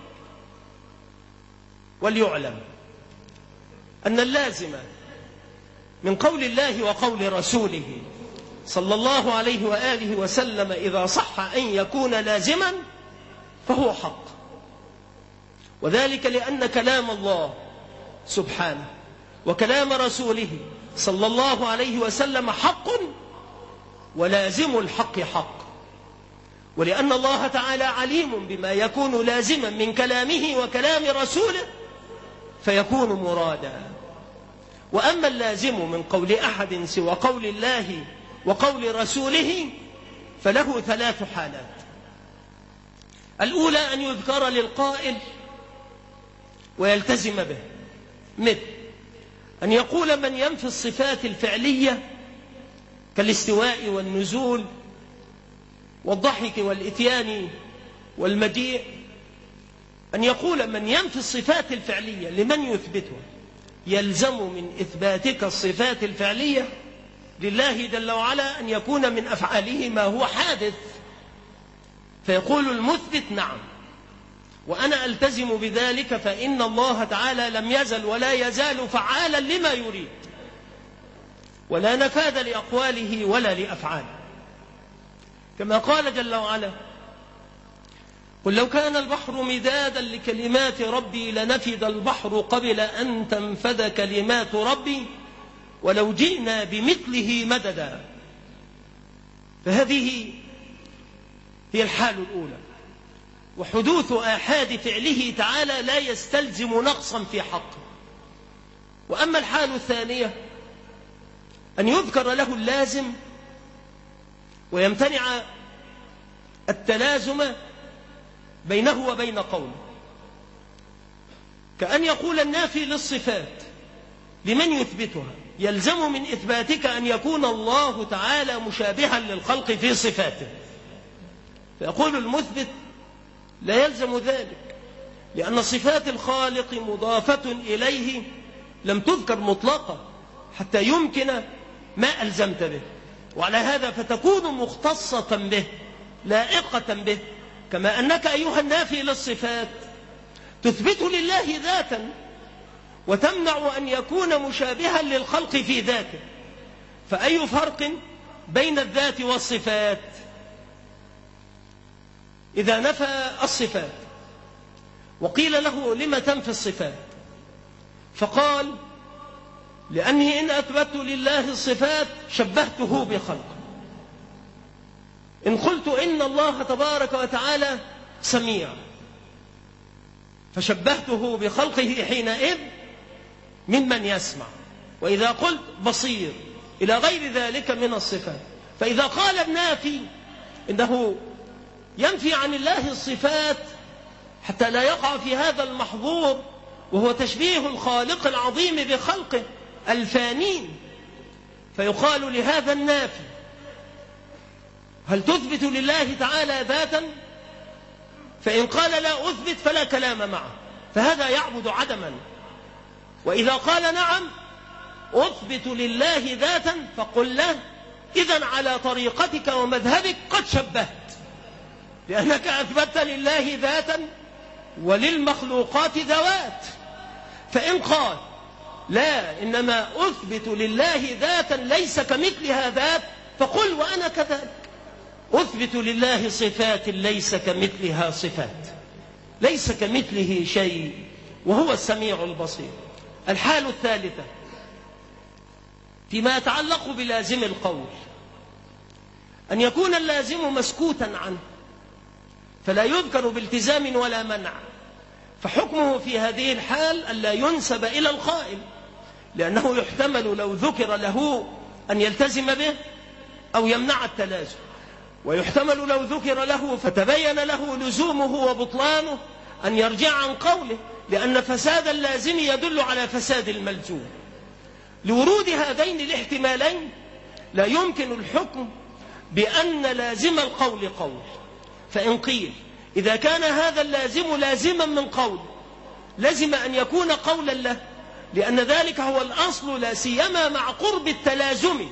وليعلم أن اللازم من قول الله وقول رسوله صلى الله عليه وآله وسلم إذا صح أن يكون لازما فهو حق، وذلك لأن كلام الله سبحانه وكلام رسوله صلى الله عليه وسلم حق، ولازم الحق حق، ولأن الله تعالى عليم بما يكون لازما من كلامه وكلام رسوله فيكون مرادا. وأما اللازم من قول أحد سوى قول الله وقول رسوله فله ثلاث حالات. الأولى أن يذكر للقائل ويلتزم به، مثل أن يقول من ينفي الصفات الفعلية كالاستواء والنزول والضحك والإتيان والمجيء، أن يقول من ينفي الصفات الفعلية لمن يثبتها، يلزم من إثباتك الصفات الفعلية لله جل وعلا أن يكون من أفعاله ما هو حادث. فيقول المثبت نعم وأنا ألتزم بذلك، فإن الله تعالى لم يزل ولا يزال فعالا لما يريد، ولا نفاذ لأقواله ولا لأفعاله، كما قال جل وعلا قل لو كان البحر مدادا لكلمات ربي لنفد البحر قبل أن تنفذ كلمات ربي ولو جئنا بمثله مددا. فهذه هي الحال الأولى، وحدوث آحاد فعله تعالى لا يستلزم نقصا في حقه. وأما الحال الثانية أن يذكر له اللازم ويمتنع التلازم بينه وبين قوله، كأن يقول النافي للصفات لمن يثبتها يلزم من إثباتك أن يكون الله تعالى مشابها للخلق في صفاته، فيقول المثبت لا يلزم ذلك، لأن صفات الخالق مضافة إليه لم تذكر مطلقة حتى يمكن ما ألزمت به، وعلى هذا فتكون مختصة به لائقة به، كما أنك أيها النافي للصفات تثبت لله ذاتا وتمنع أن يكون مشابها للخلق في ذاته. فأي فرق بين الذات والصفات؟ إذا نفى الصفات وقيل له لما تنفي الصفات، فقال لأني إن أثبت لله الصفات شبهته بخلقه. إن قلت إن الله تبارك وتعالى سميع فشبهته بخلقه حينئذ ممن يسمع، وإذا قلت بصير إلى غير ذلك من الصفات. فإذا قال النافي إنه ينفي عن الله الصفات حتى لا يقع في هذا المحظور وهو تشبيه الخالق العظيم بخلقه الفانين، فيقال لهذا النافي هل تثبت لله تعالى ذاتا؟ فإن قال لا أثبت فلا كلام معه، فهذا يعبد عدما. وإذا قال نعم أثبت لله ذاتا فقل له إذن على طريقتك ومذهبك قد شبهت، لأنك أثبتت لله ذاتا وللمخلوقات ذوات. فإن قال لا إنما أثبت لله ذاتا ليس كمثلها ذات فقل وأنا كذلك أثبت لله صفات ليس كمثلها صفات، ليس كمثله شيء وهو السميع البصير. الحالة الثالثة فيما يتعلق بلازم القول أن يكون اللازم مسكوتا عنه فلا يذكر بالتزام ولا منع، فحكمه في هذه الحال ألا ينسب إلى القائل، لأنه يحتمل لو ذكر له أن يلتزم به أو يمنع التلازم، ويحتمل لو ذكر له فتبين له لزومه وبطلانه أن يرجع عن قوله، لأن فساد اللازم يدل على فساد الملزوم. لورود هذين الاحتمالين لا يمكن الحكم بأن لازم القول قول. فإن قيل إذا كان هذا اللازم لازما من قول لازم أن يكون قولا له، لأن ذلك هو الأصل لا سيما مع قرب التلازم،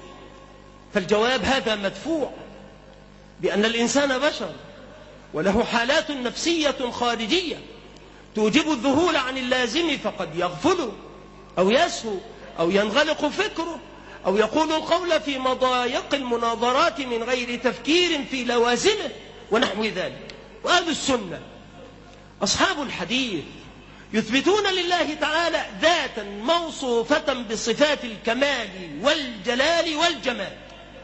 فالجواب هذا مدفوع، بأن الإنسان بشر وله حالات نفسية خارجية توجب الذهول عن اللازم، فقد يغفل أو يسهو أو ينغلق فكره أو يقول القول في مضايق المناظرات من غير تفكير في لوازمه ونحو ذلك. وأهل السنة أصحاب الحديث يثبتون لله تعالى ذاتا موصوفة بصفات الكمال والجلال والجمال،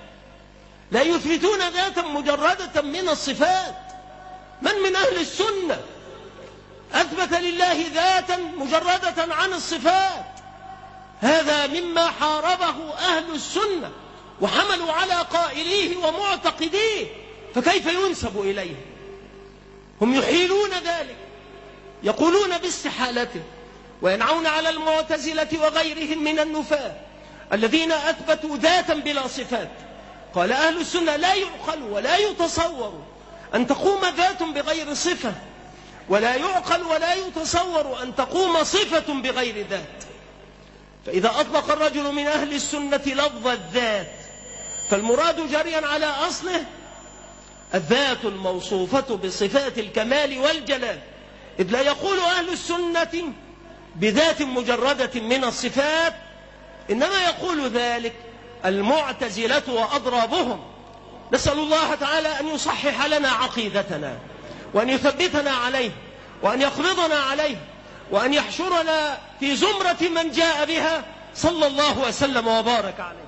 لا يثبتون ذاتا مجردة من الصفات. من من أهل السنة أثبت لله ذاتا مجردة عن الصفات؟ هذا مما حاربه أهل السنة وحملوا على قائليه ومعتقديه، فكيف ينسب إليه؟ هم يحيلون ذلك، يقولون باستحالته، وينعون على المعتزلة وغيرهم من النفاة الذين أثبتوا ذاتا بلا صفات. قال أهل السنة لا يعقل ولا يتصور أن تقوم ذات بغير صفة، ولا يعقل ولا يتصور أن تقوم صفة بغير ذات. فإذا أطلق الرجل من أهل السنة لفظ الذات فالمراد جريا على أصله الذات الموصوفة بصفات الكمال والجلال، إذ لا يقول أهل السنة بذات مجردة من الصفات، إنما يقول ذلك المعتزلة وأضرابهم. نسأل الله تعالى أن يصحح لنا عقيدتنا وأن يثبتنا عليه وأن يقبضنا عليه وأن يحشرنا في زمرة من جاء بها صلى الله وسلم وبارك عليه.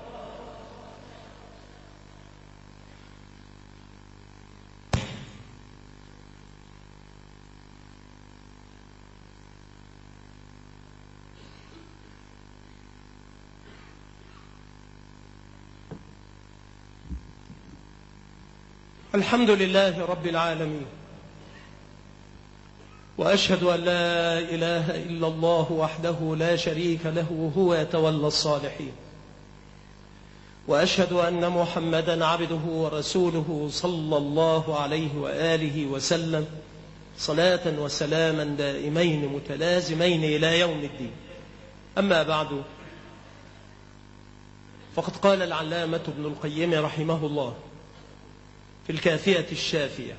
الحمد لله رب العالمين، وأشهد أن لا إله إلا الله وحده لا شريك له هو يتولى الصالحين، وأشهد أن محمدا عبده ورسوله صلى الله عليه وآله وسلم صلاة وسلاما دائمين متلازمين إلى يوم الدين. أما بعد، فقد قال العلامة ابن القيم رحمه الله في الكافية الشافية: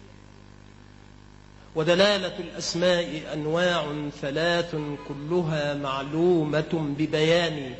ودلالة الأسماء أنواع ثلاث كلها معلومة ببيان،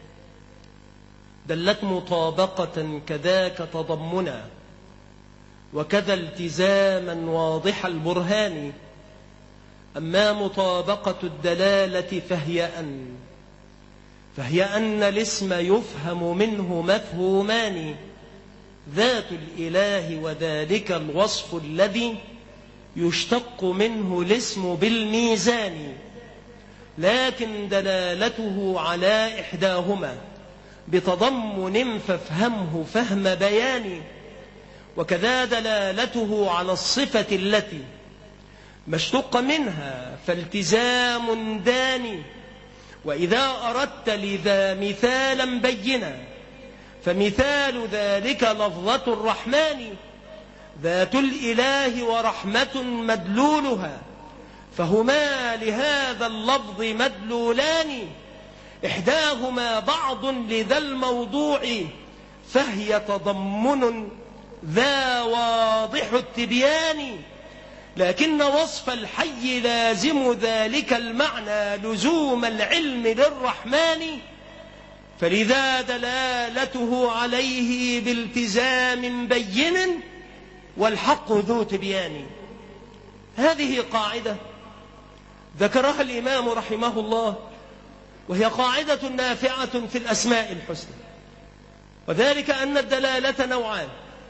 دلت مطابقة كذاك تضمنا، وكذا التزاما واضح البرهان. أما مطابقة الدلالة فهي أن فهي أن الاسم يفهم منه مفهومان: ذات الإله وذلك الوصف الذي يشتق منه الاسم بالميزان، لكن دلالته على إحداهما بتضمن فافهمه فهم بيان، وكذا دلالته على الصفة التي ما اشتق منها فالتزام داني. وإذا أردت لذا مثالا بينا فمثال ذلك لفظة الرحمن، ذات الإله ورحمة مدلولها، فهما لهذا اللفظ مدلولان، إحداهما بعض لذا الموضوع، فهي تضمن ذا واضح التبيان. لكن وصف الحي لازم ذلك المعنى لزوم العلم للرحمن، فلذا دلالته عليه بالتزام بين، والحق ذو تبيان. هذه قاعدة ذكرها الإمام رحمه الله، وهي قاعدة نافعة في الأسماء الحسنى، وذلك أن الدلالة نوعان: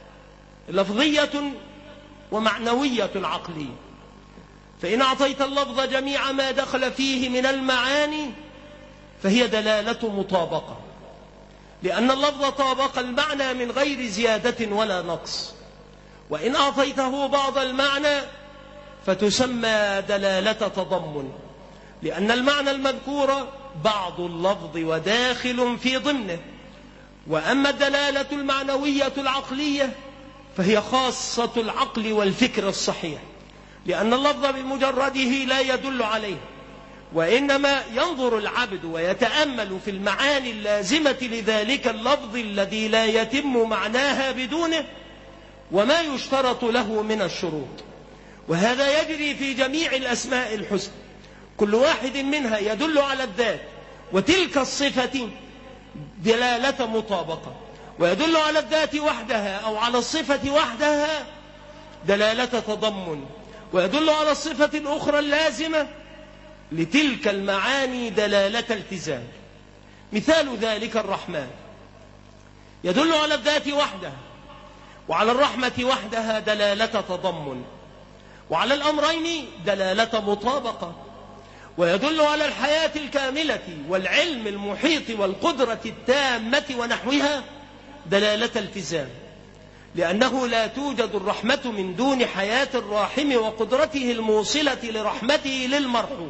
لفظية ومعنوية عقلية. فإن أعطيت اللفظ جميع ما دخل فيه من المعاني فهي دلالة مطابقة، لأن اللفظ طابق المعنى من غير زيادة ولا نقص. وإن أعطيته بعض المعنى فتسمى دلالة تضمن، لأن المعنى المذكور بعض اللفظ وداخل في ضمنه. وأما الدلالة المعنوية العقلية فهي خاصة العقل والفكر الصحيح، لأن اللفظ بمجرده لا يدل عليه، وإنما ينظر العبد ويتأمل في المعاني اللازمة لذلك اللفظ الذي لا يتم معناها بدونه، وما يشترط له من الشروط. وهذا يجري في جميع الأسماء الحسنى، كل واحد منها يدل على الذات وتلك الصفة دلالة مطابقة، ويدل على الذات وحدها أو على الصفة وحدها دلالة تضمن، ويدل على الصفة الأخرى اللازمة لتلك المعاني دلالة التزام. مثال ذلك الرحمن، يدل على الذات وحدها وعلى الرحمة وحدها دلالة تضمن، وعلى الأمرين دلالة مطابقة، ويدل على الحياة الكاملة والعلم المحيط والقدرة التامة ونحوها دلالة التزام، لأنه لا توجد الرحمة من دون حياة الراحم وقدرته الموصلة لرحمته للمرحوم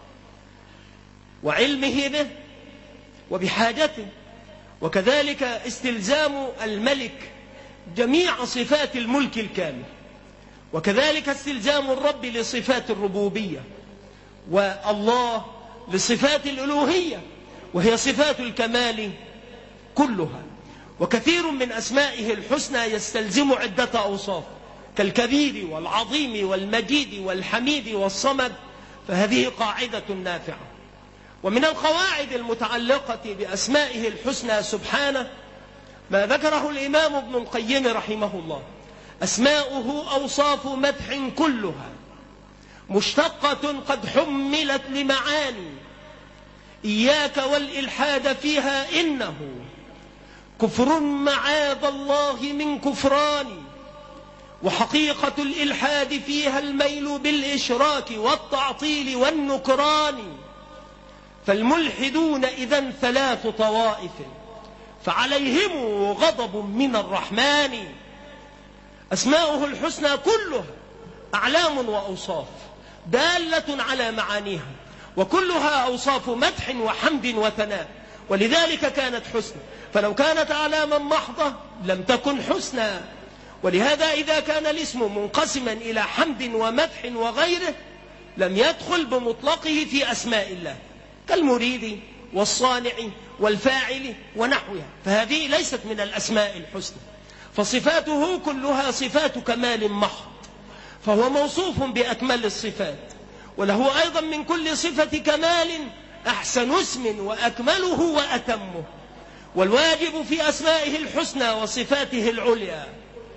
وعلمه به وبحاجته. وكذلك استلزام الملك جميع صفات الملك الكامل، وكذلك استلزام الرب لصفات الربوبية، والله لصفات الألوهية، وهي صفات الكمال كلها. وكثير من أسمائه الحسنى يستلزم عدة أوصاف، كالكبير والعظيم والمجيد والحميد والصمد، فهذه قاعدة نافعة. ومن القواعد المتعلقة بأسمائه الحسنى سبحانه ما ذكره الإمام ابن القيم رحمه الله: أسماؤه أوصاف مدح كلها مشتقة قد حملت لمعاني، إياك والإلحاد فيها إنه كفر معاذ الله من كفران، وحقيقة الإلحاد فيها الميل بالإشراك والتعطيل والنكران. فالملحدون إذن ثلاث طوائف فعليهم غضب من الرحمن. أسماؤه الحسنى كلها أعلام وأوصاف دالة على معانيها، وكلها أوصاف مدح وحمد وثناء، ولذلك كانت حسنى. فلو كانت أعلاما محضة لم تكن حسنى. ولهذا إذا كان الاسم منقسما إلى حمد ومدح وغيره لم يدخل بمطلقه في أسماء الله، كالمريد والصانع والفاعل ونحوها، فهذه ليست من الأسماء الحسنى. فصفاته كلها صفات كمال محض، فهو موصوف بأكمل الصفات، وله أيضا من كل صفة كمال أحسن اسم وأكمله وأتمه. والواجب في أسمائه الحسنى وصفاته العليا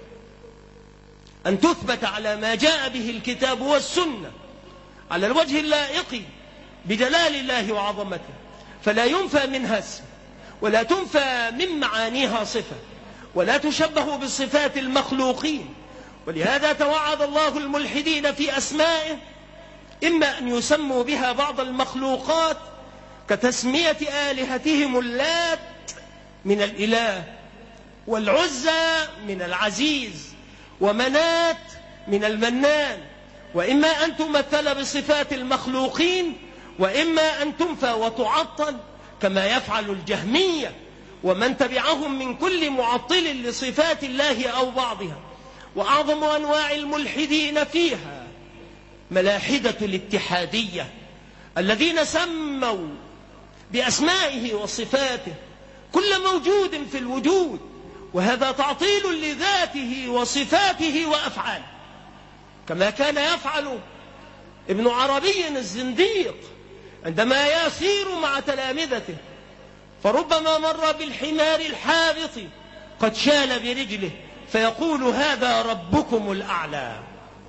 أن تثبت على ما جاء به الكتاب والسنة على الوجه اللائق بجلال الله وعظمته، فلا ينفى منها اسم ولا تنفى من معانيها صفة ولا تشبه بصفات المخلوقين. ولهذا توعد الله الملحدين في أسمائه إما أن يسموا بها بعض المخلوقات كتسمية آلهتهم اللات من الإله، والعزى من العزيز، ومنات من المنان، وإما أن تمثل بصفات المخلوقين وإما أن تنفى وتعطل كما يفعل الجهمية ومن تبعهم من كل معطل لصفات الله أو بعضها. وأعظم أنواع الملحدين فيها ملاحدة الاتحادية الذين سموا بأسمائه وصفاته كل موجود في الوجود، وهذا تعطيل لذاته وصفاته وأفعاله، كما كان يفعل ابن عربي الزنديق عندما يسير مع تلامذته، فربما مر بالحمار الحابط قد شال برجله فيقول هذا ربكم الأعلى.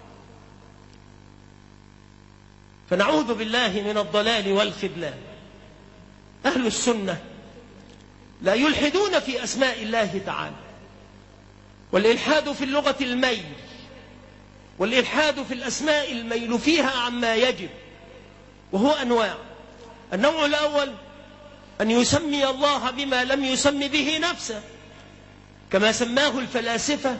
فنعوذ بالله من الضلال والخذلان. أهل السنة لا يلحدون في أسماء الله تعالى، والإلحاد في اللغة الميل، والإلحاد في الأسماء الميل فيها عما يجب، وهو أنواع. النوع الأول أن يسمي الله بما لم يسم به نفسه، كما سماه الفلاسفة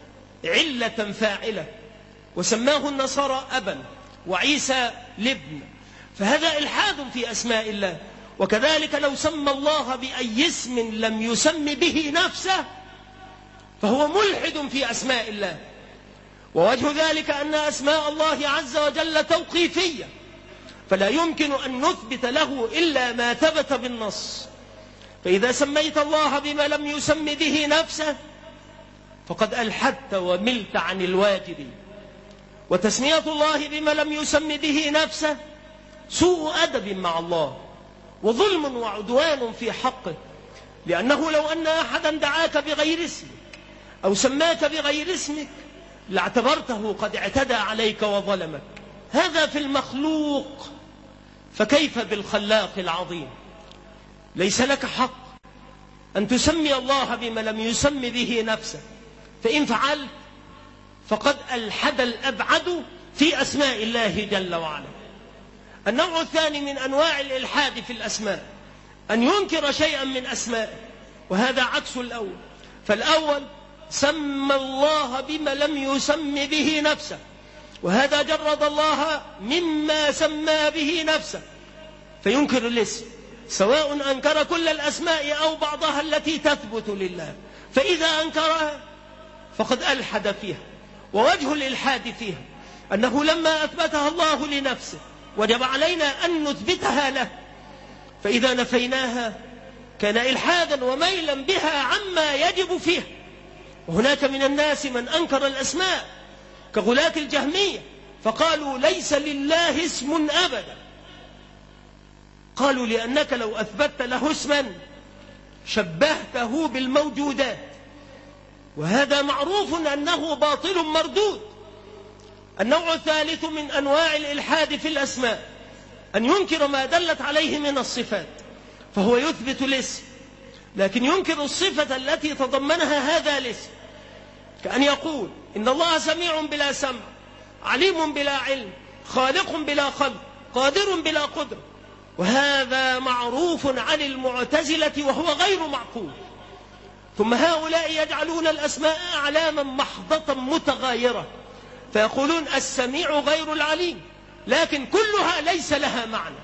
علة فاعلة، وسماه النصارى أبا، وعيسى لابن، فهذا إلحاد في أسماء الله. وكذلك لو سمى الله بأي اسم لم يسم به نفسه فهو ملحد في أسماء الله. ووجه ذلك أن أسماء الله عز وجل توقيفية، فلا يمكن أن نثبت له إلا ما ثبت بالنص. فإذا سميت الله بما لم يسم به نفسه فقد ألحدت وملت عن الواجب. وتسمية الله بما لم يسم به نفسه سوء أدب مع الله وظلم وعدوان في حقه، لأنه لو أن أحدا دعاك بغير اسمك أو سماك بغير اسمك لاعتبرته قد اعتدى عليك وظلمك. هذا في المخلوق، فكيف بالخلاق العظيم؟ ليس لك حق أن تسمي الله بما لم يسم به نفسه، فإن فعلت فقد ألحد الأبعد في أسماء الله جل وعلا. النوع الثاني من أنواع الإلحاد في الأسماء أن ينكر شيئا من أسمائه، وهذا عكس الأول. فالأول سمى الله بما لم يسم به نفسه، وهذا جرد الله مما سمى به نفسه، فينكر الاسم، سواء أنكر كل الأسماء أو بعضها التي تثبت لله. فإذا أنكرها فقد ألحد فيها. ووجه الإلحاد فيها أنه لما أثبتها الله لنفسه وجب علينا أن نثبتها له، فإذا نفيناها كان إلحادا وميلا بها عما يجب فيها. وهناك من الناس من أنكر الأسماء كغلاة الجهمية، فقالوا ليس لله اسم أبدا. قالوا لأنك لو أثبتت له اسما شبهته بالموجودات، وهذا معروف أنه باطل مردود. النوع الثالث من أنواع الإلحاد في الأسماء أن ينكر ما دلت عليه من الصفات، فهو يثبت الاسم لكن ينكر الصفة التي تضمنها هذا الاسم، كأن يقول إن الله سميع بلا سمع، عليم بلا علم، خالق بلا خلق، قادر بلا قدرة. وهذا معروف عن المعتزلة وهو غير معقول. ثم هؤلاء يجعلون الأسماء أعلاما محضة متغايرة، فيقولون السميع غير العليم، لكن كلها ليس لها معنى.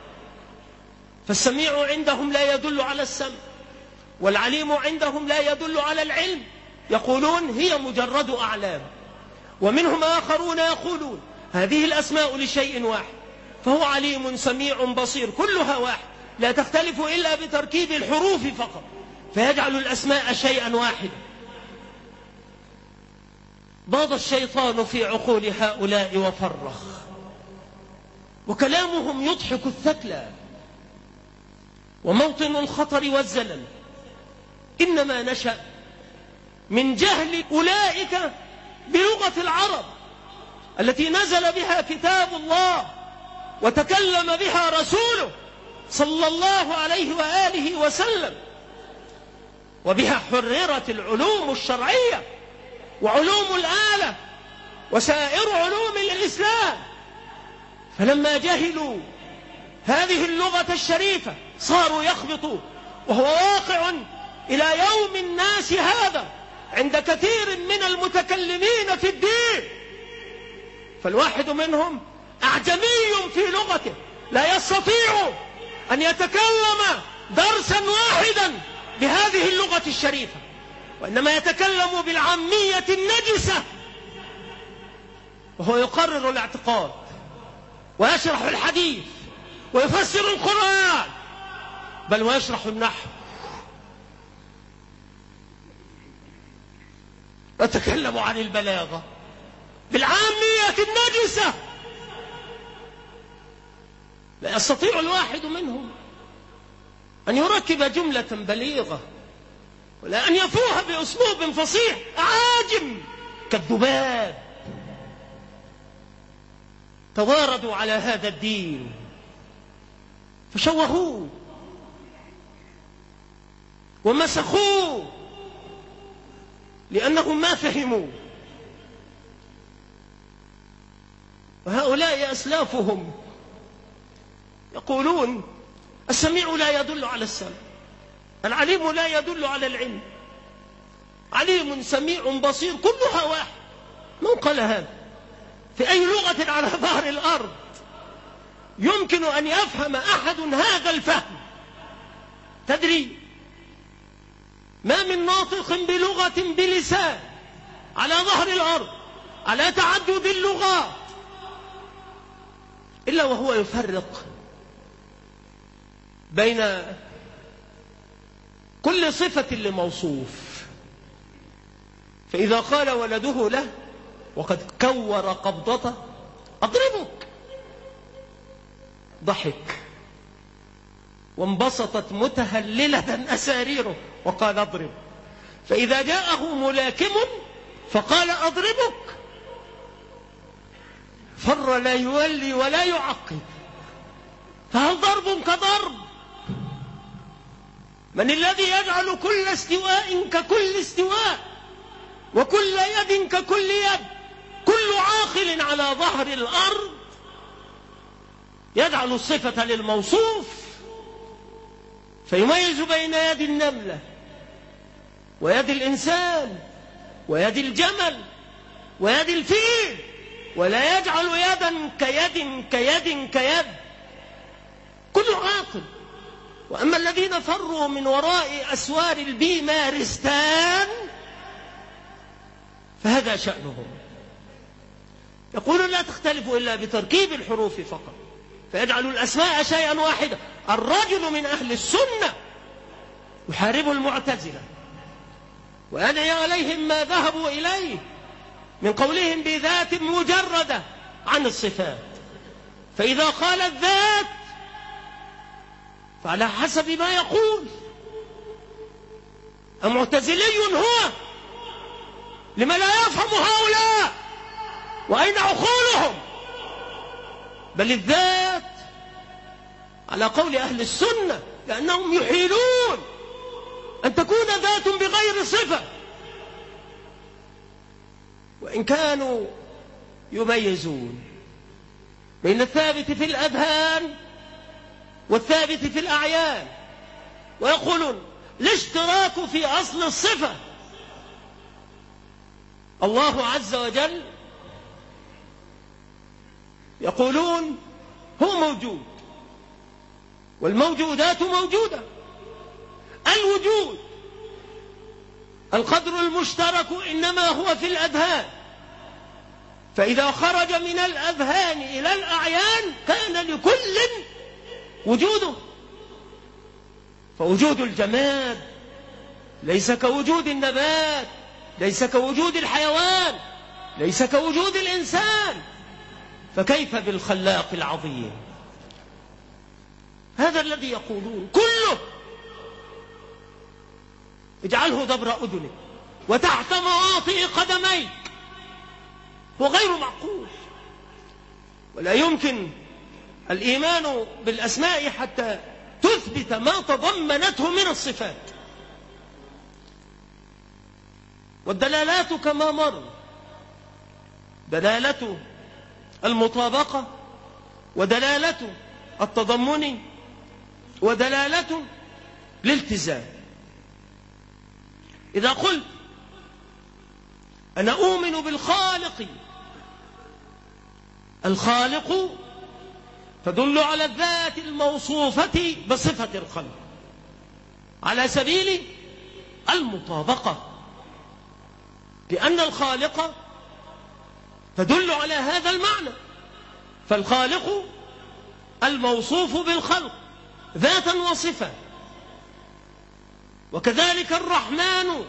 فالسميع عندهم لا يدل على السمع، والعليم عندهم لا يدل على العلم، يقولون هي مجرد أعلام. ومنهم آخرون يقولون هذه الأسماء لشيء واحد، فهو عليم سميع بصير، كلها واحد لا تختلف إلا بتركيب الحروف فقط، فيجعل الأسماء شيئا واحدا. باض الشيطان في عقول هؤلاء وفرخ، وكلامهم يضحك الثكلى، وموطن الخطر والزلل إنما نشأ من جهل أولئك بلغة العرب التي نزل بها كتاب الله وتكلم بها رسوله صلى الله عليه وآله وسلم، وبها حررت العلوم الشرعية وعلوم الآلة وسائر علوم الإسلام. فلما جهلوا هذه اللغة الشريفة صاروا يخبطوا، وهو واقع إلى يوم الناس هذا عند كثير من المتكلمين في الدين. فالواحد منهم أعجمي في لغته لا يستطيع أن يتكلم درسا واحدا بهذه اللغة الشريفة، وإنما يتكلم بالعامية النجسة وهو يقرر الاعتقاد ويشرح الحديث ويفسر القرآن، بل ويشرح النحو، ويتكلم عن البلاغة بالعامية النجسة. لا يستطيع الواحد منهم أن يركب جملة بليغة ولا أن يفوه بأسلوب فصيح، أعاجم كالذباب تواردوا على هذا الدين فشوهوه ومسخوه لأنهم ما فهموا. وهؤلاء أسلافهم يقولون السميع لا يدل على السمع، العليم لا يدل على العلم، عليم سميع بصير كلها واحد. من قال هذا؟ في أي لغة على ظهر الأرض يمكن أن يفهم أحد هذا الفهم؟ تدري ما من ناطق بلغة بلسان على ظهر الأرض على تعدد اللغات إلا وهو يفرق بين كل صفة لموصوف. فإذا قال ولده له وقد كور قبضته أضربك، ضحك وانبسطت متهللة أساريره وقال أضرب. فإذا جاءه ملاكم فقال أضربك، فر لا يولي ولا يعقب. فهل ضرب كضرب؟ من الذي يجعل كل استواء ككل استواء وكل يد ككل يد؟ كل عاقل على ظهر الأرض يجعل الصفة للموصوف فيميز بين يد النملة ويد الإنسان ويد الجمل ويد الفيل، ولا يجعل يدا كيد كيد كيد. كل عاقل. وأما الذين فروا من وراء أسوار البيمارستان فهذا شأنهم. يقولون لا تختلف إلا بتركيب الحروف فقط، فيجعل الأسماء شيئا واحدا. الرجل من أهل السنة يحارب المعتزلة ويدعي عليهم ما ذهبوا إليه من قولهم بذات مجردة عن الصفات. فإذا قال الذات فعلى حسب ما يقول. المعتزلي هو لما لا يفهم هؤلاء وأين عقولهم؟ بل الذات على قول أهل السنة لأنهم يحيلون أن تكون ذات بغير صفة، وإن كانوا يميزون بين الثابت في الأذهان والثابت في الأعيان، ويقولون الاشتراك في أصل الصفة. الله عز وجل يقولون هو موجود والموجودات موجودة. الوجود القدر المشترك إنما هو في الأذهان، فإذا خرج من الأذهان إلى الأعيان كان لكل وجوده. فوجود الجماد ليس كوجود النبات، ليس كوجود الحيوان، ليس كوجود الإنسان، فكيف بالخلاق العظيم؟ هذا الذي يقولون كله اجعله دبر أذنك وتحت مواطئ قدميك، هو غير معقول. ولا يمكن الإيمان بالأسماء حتى تثبت ما تضمنته من الصفات. والدلالات كما مر، دلالة المطابقة ودلالة التضمن ودلالة الالتزام. إذا قلت أنا أؤمن بالخالق، الخالق تدل على الذات الموصوفة بصفة الخلق على سبيل المطابقة، لأن الخالق تدل على هذا المعنى. فالخالق الموصوف بالخلق ذاتا وصفة، وكذلك الرحمن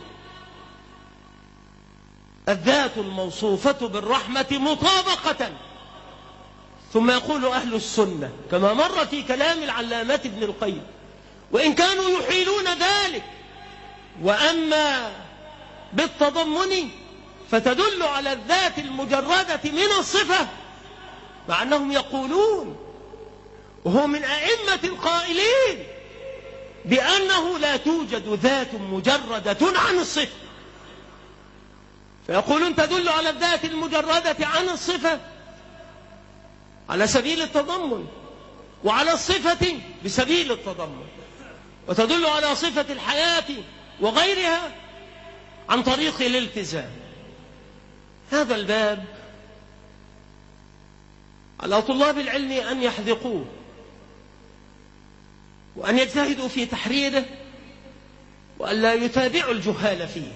الذات الموصوفة بالرحمة مطابقة. ثم يقول أهل السنة كما مر في كلام العلامة ابن القيم: وإن كانوا يحيلون ذلك، وأما بالتضمن فتدل على الذات المجردة من الصفة، مع أنهم يقولون، وهو من أئمة القائلين بأنه لا توجد ذات مجردة عن الصفة، فيقولون تدل على الذات المجردة عن الصفة على سبيل التضمن، وعلى الصفة بسبيل التضمن، وتدل على صفة الحياة وغيرها عن طريق الالتزام. هذا الباب على طلاب العلم أن يحذقوه وأن يجتهدوا في تحريره، وأن لا يتابعوا الجهال فيه،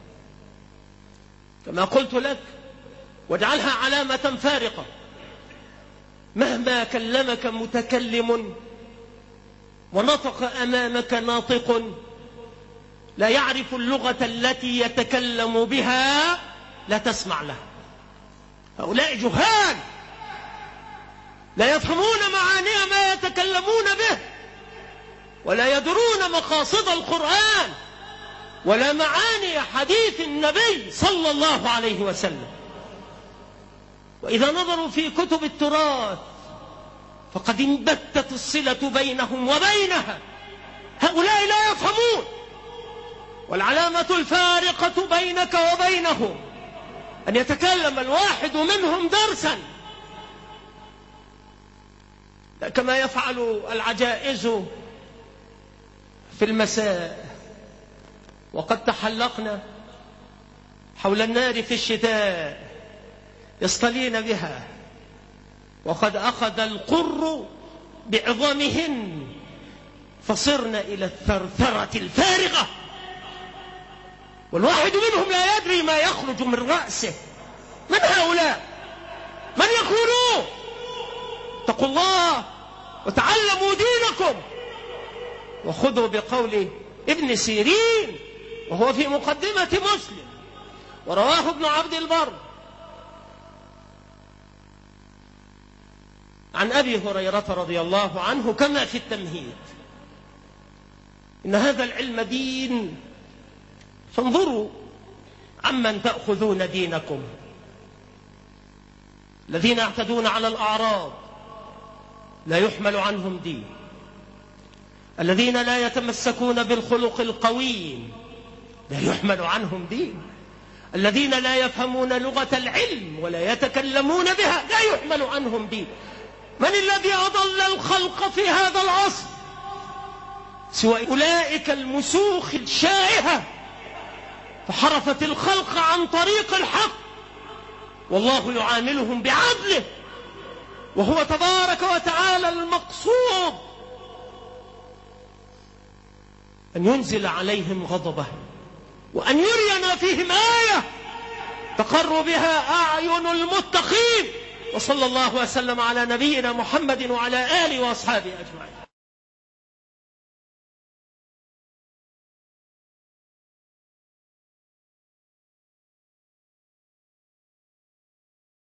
كما قلت لك، واجعلها علامة فارقة. مهما كلمك متكلم ونطق أمامك ناطق لا يعرف اللغة التي يتكلم بها لا تسمع له. هؤلاء جهال لا يفهمون معاني ما يتكلمون به، ولا يدرون مقاصد القرآن ولا معاني حديث النبي صلى الله عليه وسلم. وإذا نظروا في كتب التراث فقد انبتت الصلة بينهم وبينها. هؤلاء لا يفهمون، والعلامة الفارقة بينك وبينهم أن يتكلم الواحد منهم درسا كما يفعل العجائز في المساء، وقد تحلقنا حول النار في الشتاء يصطلين بها، وقد أخذ القر بعظامهن فصرنا إلى الثرثرة الفارغة، والواحد منهم لا يدري ما يخرج من رأسه. من هؤلاء؟ من يكونون؟ اتقوا الله وتعلموا دينكم، وخذوا بقول ابن سيرين وهو في مقدمة مسلم، ورواه ابن عبد البر عن أبي هريرة رضي الله عنه كما في التمهيد: إن هذا العلم دين، فانظروا عمن تأخذون دينكم. الذين يعتدون على الأعراض لا يحمل عنهم دين، الذين لا يتمسكون بالخلق القويم لا يحمل عنهم دين، الذين لا يفهمون لغة العلم ولا يتكلمون بها لا يحمل عنهم دين. من الذي أضل الخلق في هذا العصر سوى أولئك المسوخ الشائهة فحرفت الخلق عن طريق الحق، والله يعاملهم بعدله، وهو تبارك وتعالى المقصود أن ينزل عليهم غضبه، وأن يرينا فيهم آية تقر بها أعين المتقين. وصلى الله وسلم على نبينا محمد وعلى آله وأصحابه أجمعين.